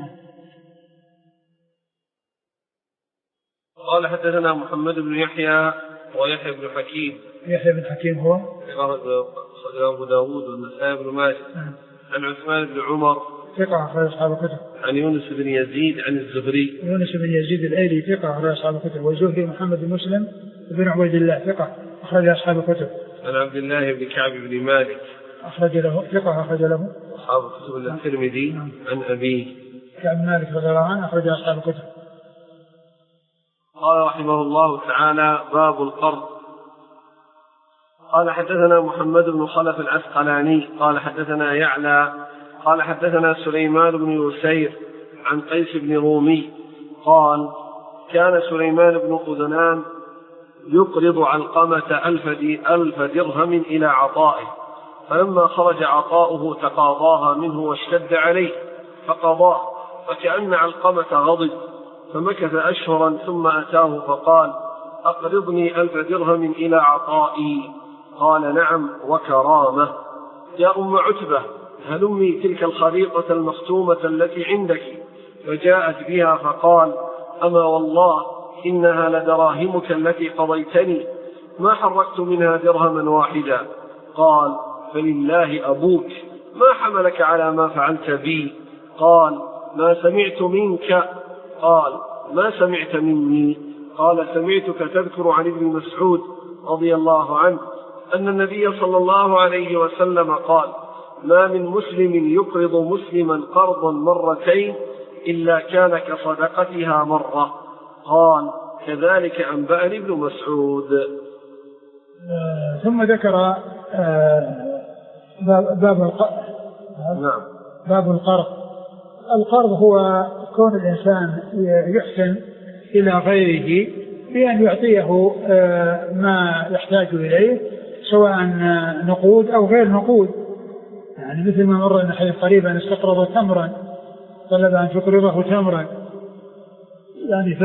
قال: حدثنا محمد بن يحيى ويحيى بن حكيم. يحيى بن حكيم هو صدر أبو داود والنسائي بن ماجه. عن عثمان بن عمر ثقة أخرج أصحاب الكتب. عن يونس بن يزيد عن الزهري. يونس بن يزيد الأيلي ثقة أخرج أصحاب الكتب. والزهري محمد بن مسلم بن عبيد الله ثقة أخرج أصحاب الكتب. عن عبد الله بن كعب بن مالك أخرج له ثقة أخرج له أصحاب الكتب إلا الترمذي. عن أبيه كعب بن مالك رضي الله عنه أخرج أصحاب الكتب. قال رحمه الله تعالى: باب القرض. قال: حدثنا محمد بن خلف العسقلاني قال: حدثنا يعلى قال: حدثنا سليمان بن يسير عن قيس بن رومي قال: كان سليمان بن قذنان يقرض علقمة ألف, ألف درهم إلى عطائه، فلما خرج عطاؤه تقاضاها منه واشتد عليه فقضاه، فكأن علقمة غضب، فمكث أشهرا ثم أتاه فقال: أقرضني ألف درهم إلى عطائي. قال: نعم وكرامة. يا أم عتبة، هلمي تلك الخريطة المختومة التي عندك. فجاءت بها فقال: أما والله إنها لدراهمك التي قضيتني، ما حركت منها درهما واحدا. قال: فلله أبوك، ما حملك على ما فعلت بي؟ قال: ما سمعت منك. قال: ما سمعت مني؟ قال: سمعتك تذكر عن ابن مسعود رضي الله عنه أن النبي صلى الله عليه وسلم قال: ما من مسلم يقرض مسلما قرضا مرتين إلا كان كصدقتها مرة. قال: كذلك أنبأني ابن مسعود. آه ثم ذكر آه باب القرض. نعم. باب القرض. القرض هو كون الإنسان يحسن إلى غيره بأن يعطيه آه ما يحتاج إليه، سواء نقود أو غير نقود. يعني مثل ما مر أن حديث قريبا استقرض تمرا، طلب أن تقرضه تمرا، يعني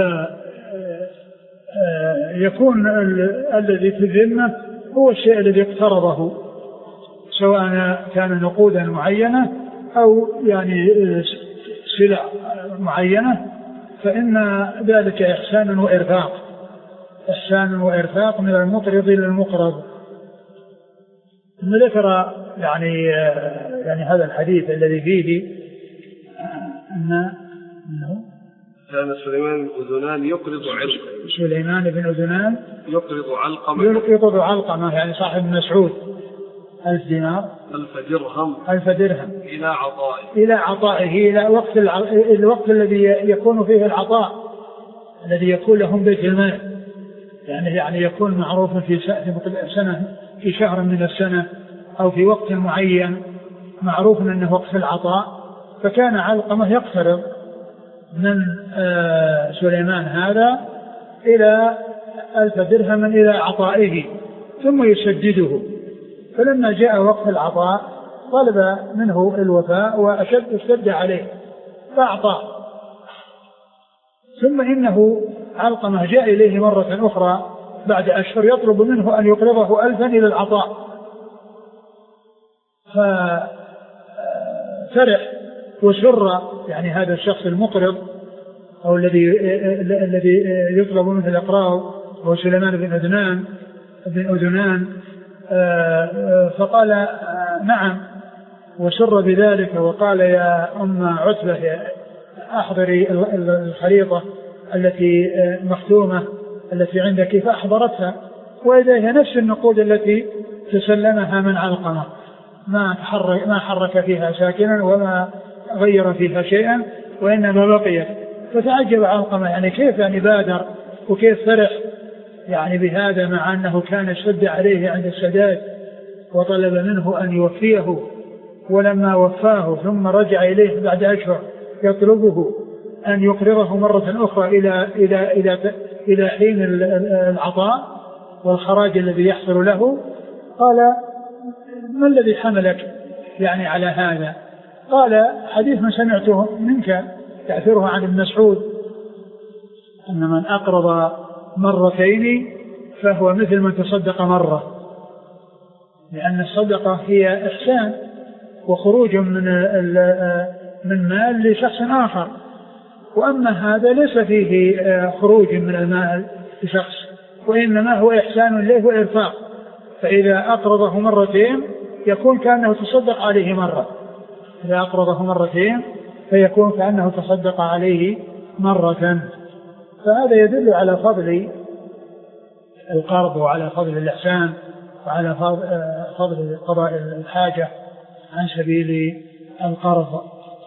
فيكون الذي في الذمة هو الشيء الذي اقترضه، سواء كان نقودا معينة أو يعني سلع معينة، فإن ذلك إحسان وإرفاق، إحسان وإرفاق من المقرض للمقرض. ثم ذكر يعني يعني هذا الحديث الذي فيه أن أنه كان سليمان بن أذنان يقرض علقمة. سليمان بن أذنان يقرض علقمة. يقرض علقمة يعني صاحب مسعود ألف دينار ألف درهم ألف درهم إلى عطائه إلى عطائه إلى وقت الع... الوقت الذي يكون فيه العطاء، الذي يكون لهم بيت المال، يعني يعني يكون معروفا في سنة في شهر من السنة أو في وقت معين معروف أنه وقت العطاء. فكان علقمة يقترض من آه سليمان هذا إلى ألف درهم إلى عطائه ثم يسدده. فلما جاء وقت العطاء طلب منه الوفاء وأشد اشتد عليه فأعطاه. ثم إنه علقمة جاء إليه مرة أخرى بعد أشهر يطلب منه أن يقرضه ألفا إلى العطاء، ففرح وسر يعني هذا الشخص المقرض أو الذي الذي يطلب منه الإقراض هو سليمان بن أذنان بن أذنان فقال نعم وسر بذلك، وقال: يا أم عتبة أحضري الخريطة التي مختومة التي عندك، فأحضرتها وإذا هي نفس النقود التي تسلمها من علقمة، ما حرك, ما حرك فيها ساكنا وما غير فيها شيئا وإنما بقيت. فتعجب علقمة يعني كيف يعني بادر وكيف فرح يعني بهذا، مع أنه كان شد عليه عند السداد وطلب منه أن يوفيه، ولما وفاه ثم رجع إليه بعد أشهر يطلبه أن يقرضه مرة أخرى إلى إلى إلى إلى حين العطاء والخراج الذي يحصل له. قال: ما الذي حملك يعني على هذا؟ قال: حديث من سمعته منك تأثره عن ابن مسعود أن من أقرض مرتين فهو مثل من تصدق مرة، لأن الصدقة هي إحسان وخروج من من مال لشخص آخر، وأما هذا ليس فيه خروج من المال لشخص، وإنما هو إحسان له وإرفاق. فإذا أقرضه مرتين يكون كأنه تصدق عليه مرة، إذا أقرضه مرتين فيكون كأنه تصدق عليه مرة. فهذا يدل على فضل القرض وعلى فضل الإحسان وعلى فضل قضاء الحاجة عن سبيل القرض.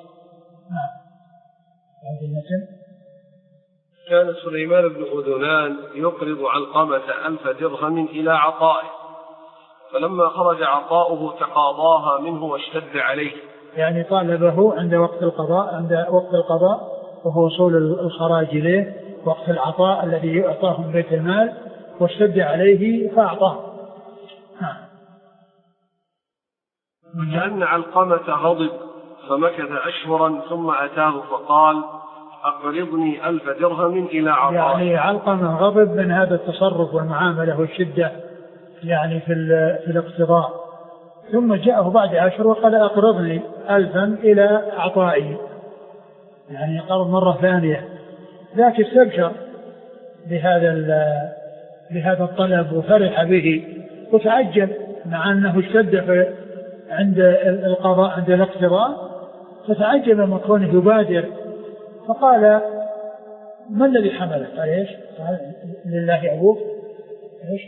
كان سليمان بن أذنان يقرض علقمة ألف درهم إلى عطائه، فلما خرج عطاؤه تقاضاها منه واشتد عليه، يعني طالبه عند وقت القضاء عند وقت القضاء وهو وصول الخراج إليه وقت العطاء الذي يعطاه من بيت المال، واشتد عليه فأعطاه. كأن علقمة غضب فمكث أشهرا ثم أتاه فقال أقرضني ألف درهم إلى عطاء. يعني علقمة غضب من هذا التصرف والمعاملة والشدة يعني في, في الاقتضاء، ثم جاءه بعد أشهر وقال أقرضني ألفا إلى عطائي، يعني قرض مرة ثانية، لكن استبشر بهذا بهذا الطلب وفرح به وتعجب مع أنه اشتد عند القضاء عند الاقتضاء، فتعجب من كونه يبادر، فقال ما الذي حملك؟ قال ايش؟ قال لله أبوك. ايش؟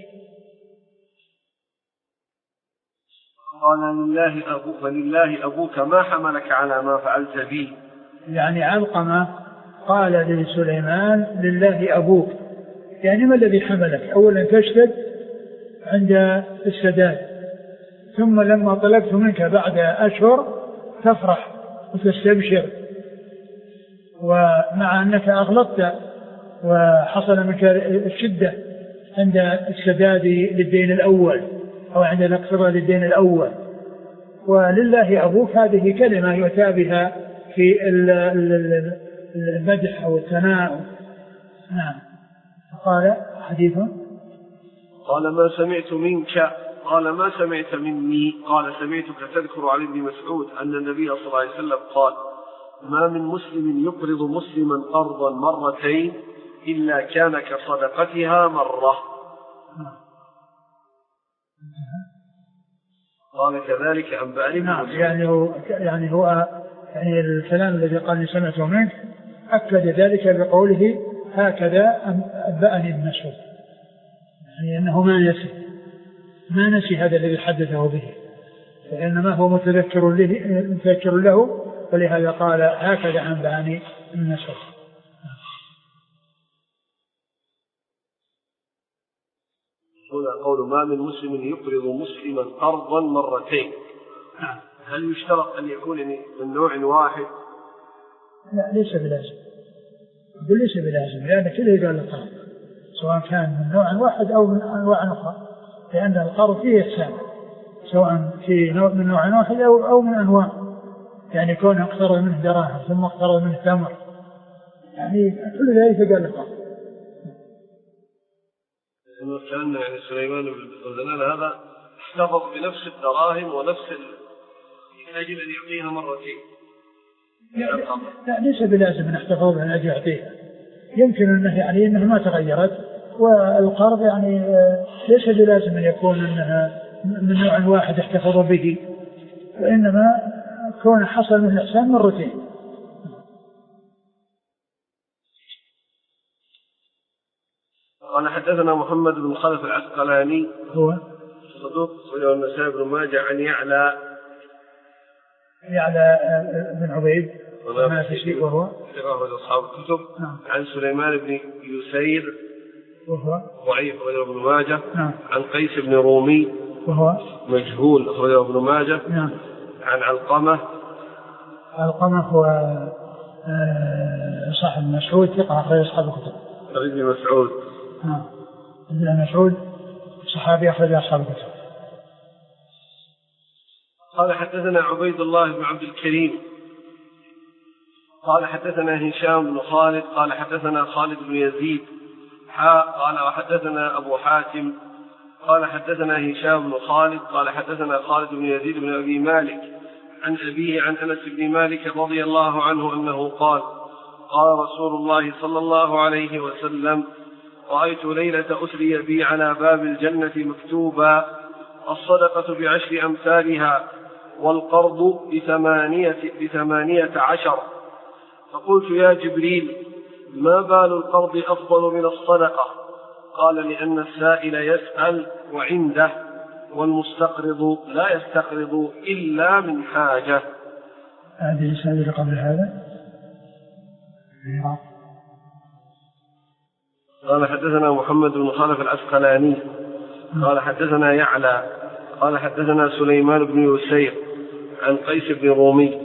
قال لله أبوك فلله أبوك ما حملك على ما فعلت بي. يعني علقمة قال لسليمان لله أبوك، يعني ما الذي حملك؟ أولا تشتد عند السداد، ثم لما طلبت منك بعد أشهر تفرح وتستبشر، ومع أنك أغلطت وحصل منك الشدة عند السداد للدين الأول أو عند الاقتضاء للدين الأول. ولله أبوك هذه كلمة يؤتى بها في المدح أو الثناء. نعم. قال حديث قال ما سمعت منك قال ما سمعت مني قال سمعتك تذكر عن ابن مسعود أن النبي صلى الله عليه وسلم قال ما من مسلم يقرض مسلما قرضا مرتين إلا كان كصدقتها مرة. قال كذلك أنبأني ابن مسعود. يعني هو يعني هو يعني الكلام الذي قال سمعته منك أكد ذلك بقوله هكذا أنبأني ابن مسعود، يعني أنه ما نسي ما نسي هذا الذي حدثه به، فإنما هو متذكر له, متذكر له ولهذا قال هكذا أنبأني ابن مسعود. هنا قول ما من مسلم يقرض مسلما قرضا مرتين، هل يشترط أن يكون من نوع واحد؟ لا ليس بلازم، ليس بلازم، لأن كله قال القرض سواء كان من نوع واحد أو من أنواع أخرى، لأن القرض فيه إحسان سواء في نوع من نوع واحد أو, أو من أنواع، يعني كون اقترض منه دراهم ثم اقترض منه تمر، يعني كل ذلك قال القرض. كان يعني سليمان بن ذلال هذا احتفظ بنفس الدراهم ونفس الأجل أن يعطيها مرتين. لا ليس بلازم أن احتفظ أن أجل يعطيها، يمكن أنه يعني أنها ما تغيرت، والقرض يعني ليس بلازم أن يكون أنها من نوع واحد احتفظ به، وإنما كون حصل من الإحسان مرتين. قال حدثنا محمد بن خلف العسقلاني هو صدوق وله النسائي بن ماجه عن يعلى يعلى بن عبيد ما في شيء وهو ثقة أصحاب الكتب. نعم. عن سليمان بن يسير وهو ضعيف أخرجه ابن ماجه. نعم. عن قيس بن رومي وهو مجهول أخرجه ابن ماجه. نعم. عن علقمة علقمة هو صاحب مسعود ثقة أخرج أصحاب الكتب. ابن مسعود. نعم. ابن مسعود صحابي أخرج أصحاب الكتب. قال حدثنا عبيد الله بن عبد الكريم قال حدثنا هشام بن خالد قال حدثنا خالد بن يزيد حاء قال وحدثنا أبو حاتم قال حدثنا هشام بن خالد قال حدثنا خالد بن يزيد بن أبي مالك عن أبيه عن أنس بن مالك رضي الله عنه أنه قال قال رسول الله صلى الله عليه وسلم رأيت ليلة أسري بي على باب الجنة مكتوبا الصدقة بعشر أمثالها والقرض بثمانية, بثمانية عشر، فقلت يا جبريل ما بال القرض أفضل من الصدقة؟ قال لأن السائل يسأل وعنده والمستقرض لا يستقرض إلا من حاجة. هذه الرسالة قبل هذا. قال حدثنا محمد بن خلف العسقلاني قال حدثنا يعلى قال حدثنا سليمان بن يسير عن قيس بن رومي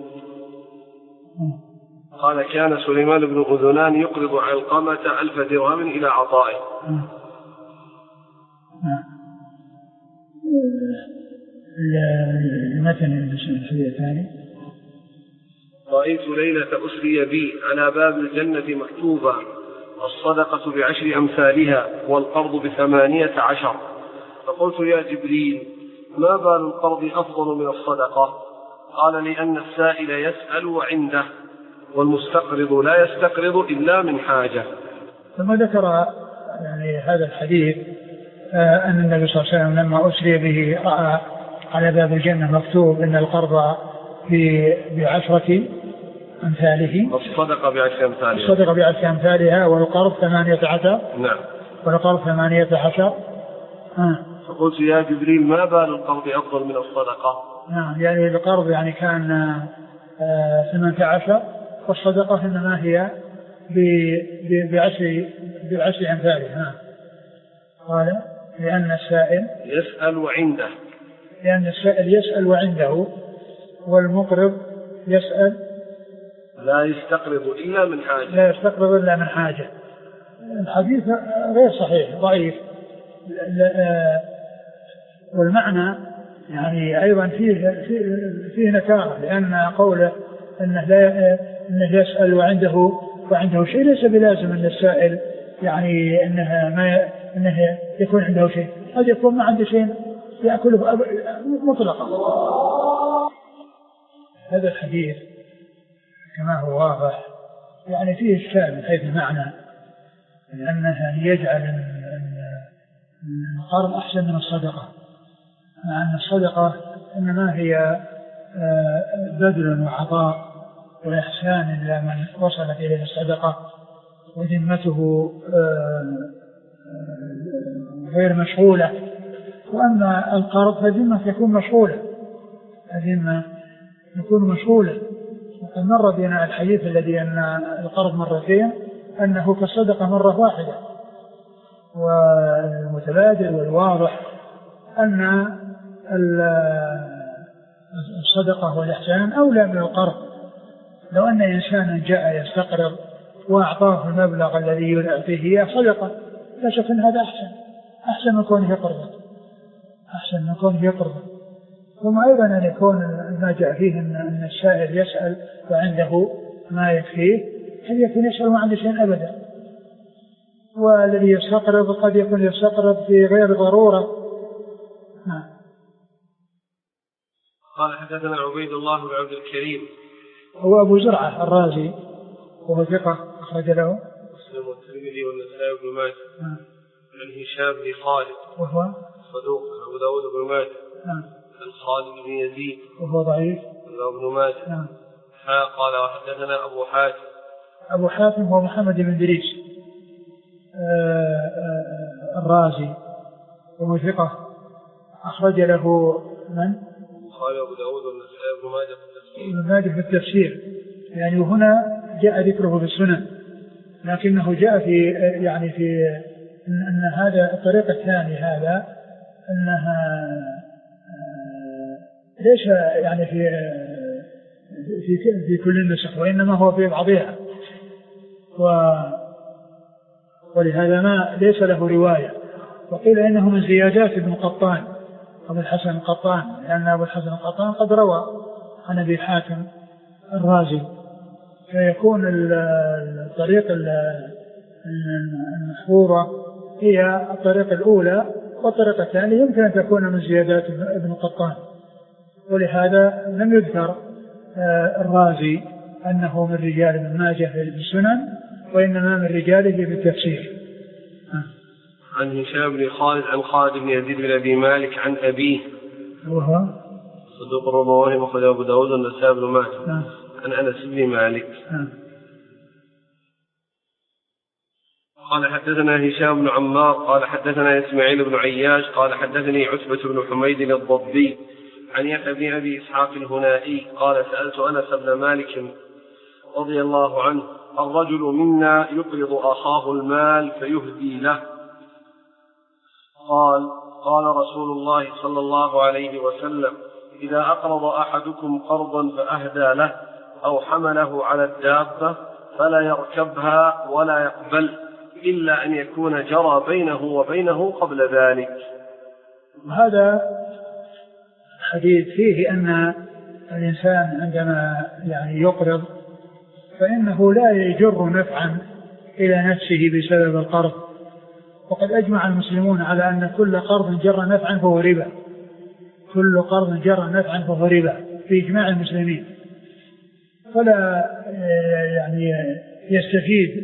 قال كان سليمان بن أذنان يقرض علقمة ألف درهم إلى عطائه. المتن الثاني. رأيت ليلة أسري بي على باب الجنة مكتوبة الصدقة بعشر أمثالها والقرض بثمانية عشر، فقلت يا جبريل ما بال القرض أفضل من الصدقة؟ قال لأن السائل يسأل وعنده والمستقرض لا يستقرض إلا من حاجة. ثم ذكر يعني هذا الحديث آه أن النبي صلى الله عليه وسلم لما أسري به رأى على باب الجنة مكتوب أن القرض بعشرة أمثاله، الصدقة بعشر أمثالها الصدقة بعشر أمثالها والقرض ثمانية عشر. نعم. والقرض ثمانية عشر. آه. فقلت يا جبريل ما بال القرض أفضل من الصدقة؟ نعم يعني القرض يعني كان آه ثمانية عشر والصدقة إنما هي بعشر بعشر أمثالها. قال لأن السائل يسأل وعنده، لأن السائل يسأل وعنده والمقرض يسأل لا يستقرض إلا من حاجة، لا يستقرض إلا من حاجة. الحديث غير صحيح ضعيف، والمعنى يعني أيضا فيه فيه نكارة، لأن قوله أنه لا أنه يسأل وعنده وعنده شيء ليس بلازم أن السائل يعني أنه ما أنه يكون عنده شيء، قد يكون ما عنده شيء يأكله مطلقا. هذا الحديث كما هو واضح يعني فيه إشكال من حيث المعنى، لأنه يجعل القرض أحسن من الصدقة، مع أن الصدقة إنما هي بذل وعطاء وإحسان إلى من وصلت إليه الصدقة وذمته غير مشغولة، وأما القرض فذمة تكون مشغولة، الذمة يكون مشغولة. وقد مر بنا الحديث الذي أن القرض مرتين أنه كالصدقة مرة واحدة، والمتبادل والواضح أن الصدقة والإحسان أولى من القرض. لو أن إنسانا جاء يستقرض وأعطاه المبلغ الذي يعطيه هي صدقة لا شك أن هذا أحسن أحسن من كونه قرضا، أحسن من كونه قرضا. ثم أيضا أن يكون ما جاء فيه أن السائل يسأل وعنده ما يكفيه، هل يكون يسأل ما عنده شيء أبدا، والذي يستقرض قد يكون يستقرض في غير ضرورة. نعم. قال حدثنا عبيد الله بن عبد الكريم هو أبو زرعة الرازي وهو ثقة أخرج له مسلم والترمذي والنسائي وابن ماجه. عن هشام بن خالد وهو صدوق أبو داود بن ماجه. نعم. عن خالد بن يزيد وهو ضعيف ابن ماجه. نعم. قال وحدثنا أبو حاتم أبو حاتم هو محمد بن دريس الرازي وهو ثقة أخرج له من؟ قال أبو داود والنسائي وابن ماجه في التفسير. ابن ماجه في التفسير، يعني وهنا جاء ذكره في السنن، لكنه جاء في يعني في أن, أن هذا الطريق الثاني هذا أنها ليس يعني في في في كل النسخ، وإنما هو في بعضها، و ولهذا ما ليس له رواية. وقيل إنه من زيادات ابن قطان أبو الحسن القطان، لأن أبو الحسن القطان قد روى عن أبي حاتم الرازي، فيكون الطريق المحفوظة هي الطريق الأولى، والطريقة الثانية يمكن أن تكون من زيادات ابن قطان، ولهذا لم يذكر الرازي أنه من رجال ابن ماجه في السنن، وإنما من رجاله في التفسير. عن هشام بن خالد عن خالد بن يزيد بن أبي مالك عن أبيه وهو صدوق الرضواني وخرج أبو داود والنسائي بن ماجه. نعم. عن أنس بن مالك. نعم. قال حدثنا هشام بن عمار قال حدثنا إسماعيل بن عياش قال حدثني عتبة بن حميد الضبي عن يحيى بن أبي إسحاق الهنائي قال سألت أنس بن مالك رضي الله عنه الرجل منا يقرض أخاه المال فيهدي له، قال قال رسول الله صلى الله عليه وسلم إذا أقرض أحدكم قرضا فأهدى له أو حمله على الدابة فلا يركبها ولا يقبل إلا أن يكون جرى بينه وبينه قبل ذلك. هذا حديث فيه أن الإنسان عندما يعني يقرض فإنه لا يجر نفعا إلى نفسه بسبب القرض، وقد أجمع المسلمون على أن كل قرض جر نفعا فهو ربا، كل قرض جر نفعا فهو ربا في إجماع المسلمين. فلا يعني يستفيد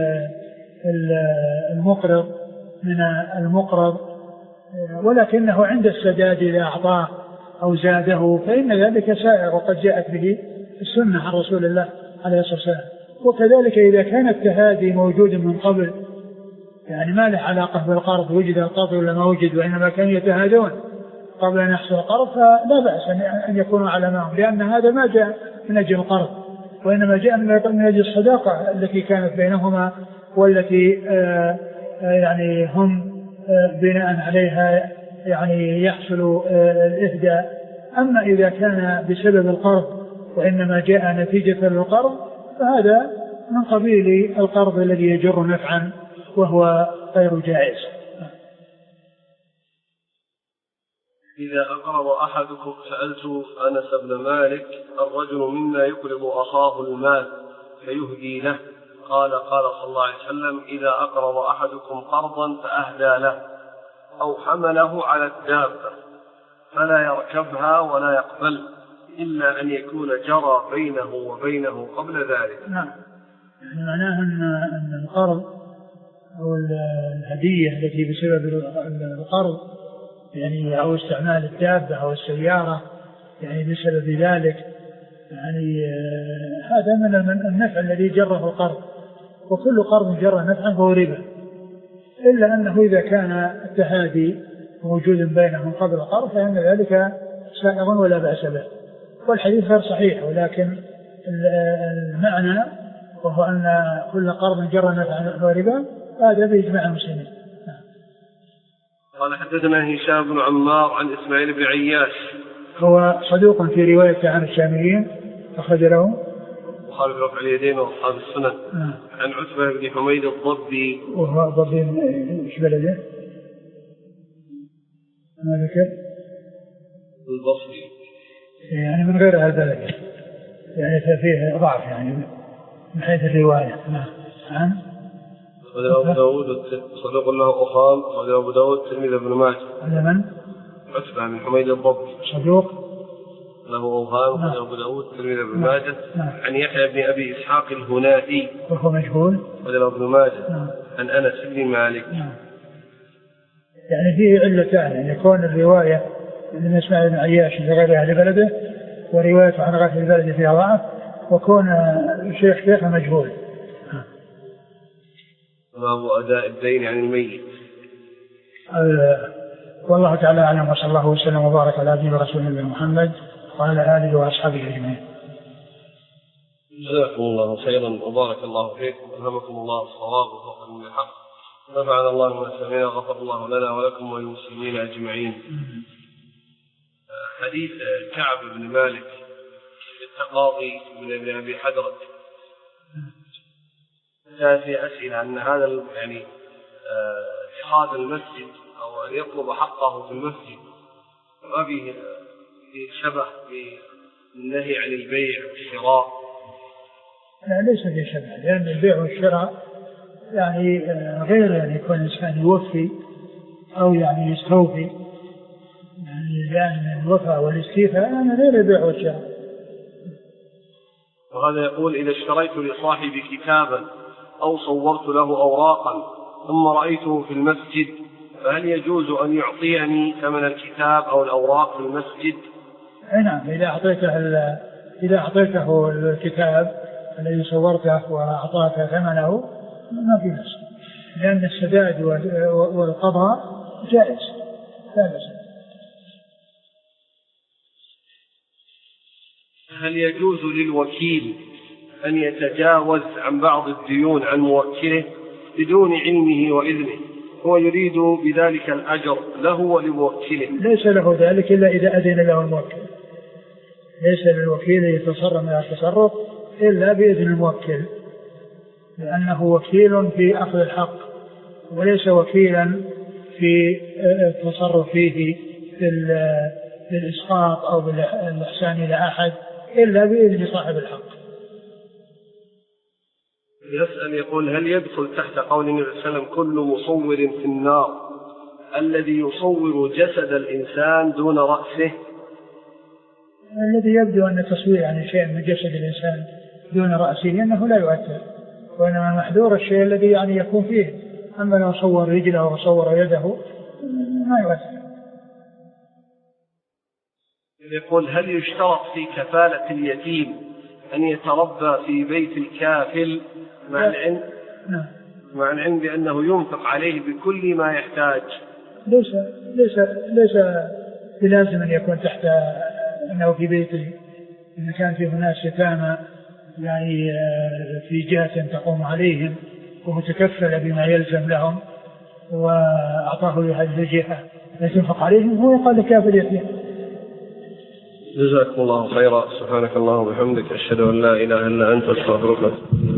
المقرض من المقرض، ولكنه عند السداد إذا أعطاه أو زاده فإن ذلك سائر، وقد جاءت به السنة عن رسول الله عليه الصلاة والسلام. وكذلك إذا كان التهادي موجود من قبل، يعني ما له علاقة بالقرض، وجد القرض ولا ما وجد، وإنما كانوا يتهادون قبل أن يحصل القرض، فلا بأس أن يكونوا على معهم، لأن هذا ما جاء من أجل القرض، وإنما جاء من أجل الصداقة التي كانت بينهما، والتي آآ آآ يعني هم بناء عليها يعني يحصل الإهداء. أما إذا كان بسبب القرض وإنما جاء نتيجة للقرض فهذا من قبيل القرض الذي يجر نفعا وهو غير جائز. إذا أقرض أحدكم، سألت أنس بن مالك: الرجل منا يقرض أخاه المال فيهدي له، قال قال صلى الله عليه وسلم: إذا أقرض أحدكم قرضا فأهدى له أو حمله على الدابة فلا يركبها ولا يقبل إلا أن يكون جرى بينه وبينه قبل ذلك. نعم، يعني معناه أن القرض أو الهدية التي بسبب القرض يعني أو استعمال الدابة أو السيارة يعني بسبب ذلك، يعني هذا من النفع الذي جره القرض، وكل قرض جر نفعا فهو ربا، إلا أنه إذا كان التهادي موجود بينهم قبل القرض فإن ذلك سائغ ولا بأس به. والحديث غير صحيح، ولكن المعنى وهو أن كل قرض جر نفعا فهو ربا، هذا بإجماع المسلمين. قال: حدثنا هشام بن عمار عن إسماعيل بن عياش، هو صدوق في رواية عن الشاميين، أخرج له البخاري في رفع اليدين وأصحاب السنن. آه. عن عتبة بن حميد الضبي، وهو الضبي إيش بلده؟ ما ذكر؟ البصري، يعني من غير البلد، يعني فيه ضعف يعني من حيث الرواية. نعم. وله أبو داود صدوق له أخام، وله أبو داود تلميذ ابن ماجه. هذا من؟ عتبة بن حميد الضبي، صدوق له أوهام، وله أبو داود تلميذ ابن ماجه. عن يحيى بن أبي إسحاق الهنائي وهو مجهول، وله ابن ماجه. عن أنس بن مالك. نعم. يعني فيه علتان، يعني يكون الرواية من إسماعيل بن عياش لغير أهل بلده، وروايته عن غير أهل بلده فيها ضعف، وكون الشيخ شيخ مجهول. باب أداء الدين عن الميت. أه والله تعالى أعلم، وصلى الله وسلم وبارك على عبده ورسوله محمد وعلى آله وأصحابه أجمعين. جزاكم الله خيرا وبارك الله فيكم، ألهمكم الله الصواب ووفقكم للحق، نفعنا الله بما سمعنا، غفر الله لنا ولكم وللمسلمين أجمعين. حديث كعب بن مالك التقاضي من ابن أبي حدرد، جاء في أسئلة أن هذا يعني اتخاذ المسجد أو أن يطلب حقه في المسجد ما فيه شبه بالنهي عن البيع والشراء. لا، ليس فيه شبه، لأن البيع والشراء يعني غير يعني يكون الإنسان يوفي أو يعني يستوفي، يعني لأن الوفاء والاستيفاء يعني غير البيع والشراء. وهذا يقول: إذا اشتريت لصاحبي كتابا أو صورت له أوراقا ثم رأيته في المسجد فهل يجوز أن يعطيني ثمن الكتاب أو الأوراق في المسجد؟ نعم، إذا أعطيته إذا أعطيته الكتاب الذي صورته وأعطاك ثمنه ما في بأس، لأن السداد والقضاء جائز لا بأس. هل يجوز للوكيل أن يتجاوز عن بعض الديون عن موكله بدون علمه وإذنه، هو يريد بذلك الأجر له ولموكله؟ ليس له ذلك إلا إذا أذن له الموكل، ليس للوكيل يتصرف من التصرف إلا بإذن الموكل، لأنه وكيل في أخذ الحق وليس وكيلا في التصرف فيه في بالإسقاط أو بالإحسان إلى أحد إلا بإذن صاحب الحق. يسأل يقول: هل يدخل تحت قول النبي صلى الله عليه وسلم كل مصور في النار الذي يصور جسد الإنسان دون رأسه؟ الذي يبدو أن التصوير يعني شيء من جسد الإنسان دون رأسه أنه لا يؤثر، وإنما محذور الشيء الذي يعني يكون فيه. أما لو صور رجله وصور يده ما يؤثر. يقول: هل يشترط في كفالة اليتيم أن يتربى في بيت الكافل مع العلم نعم. مع العلم بأنه ينفق عليه بكل ما يحتاج؟ ليس ليس ليس بلازم أن يكون تحت أنه في بيته. إن كان في ناس يتامى يعني في جهة تقوم عليهم ومتكفلة بما يلزم لهم وأعطاه لهذه الجهة لتنفق عليهم، هو يقال لكافل يتيم. جزاكم الله خيرا. سبحانك اللهم وبحمدك، أشهد أن لا إله إلا أنت، أستغفرك.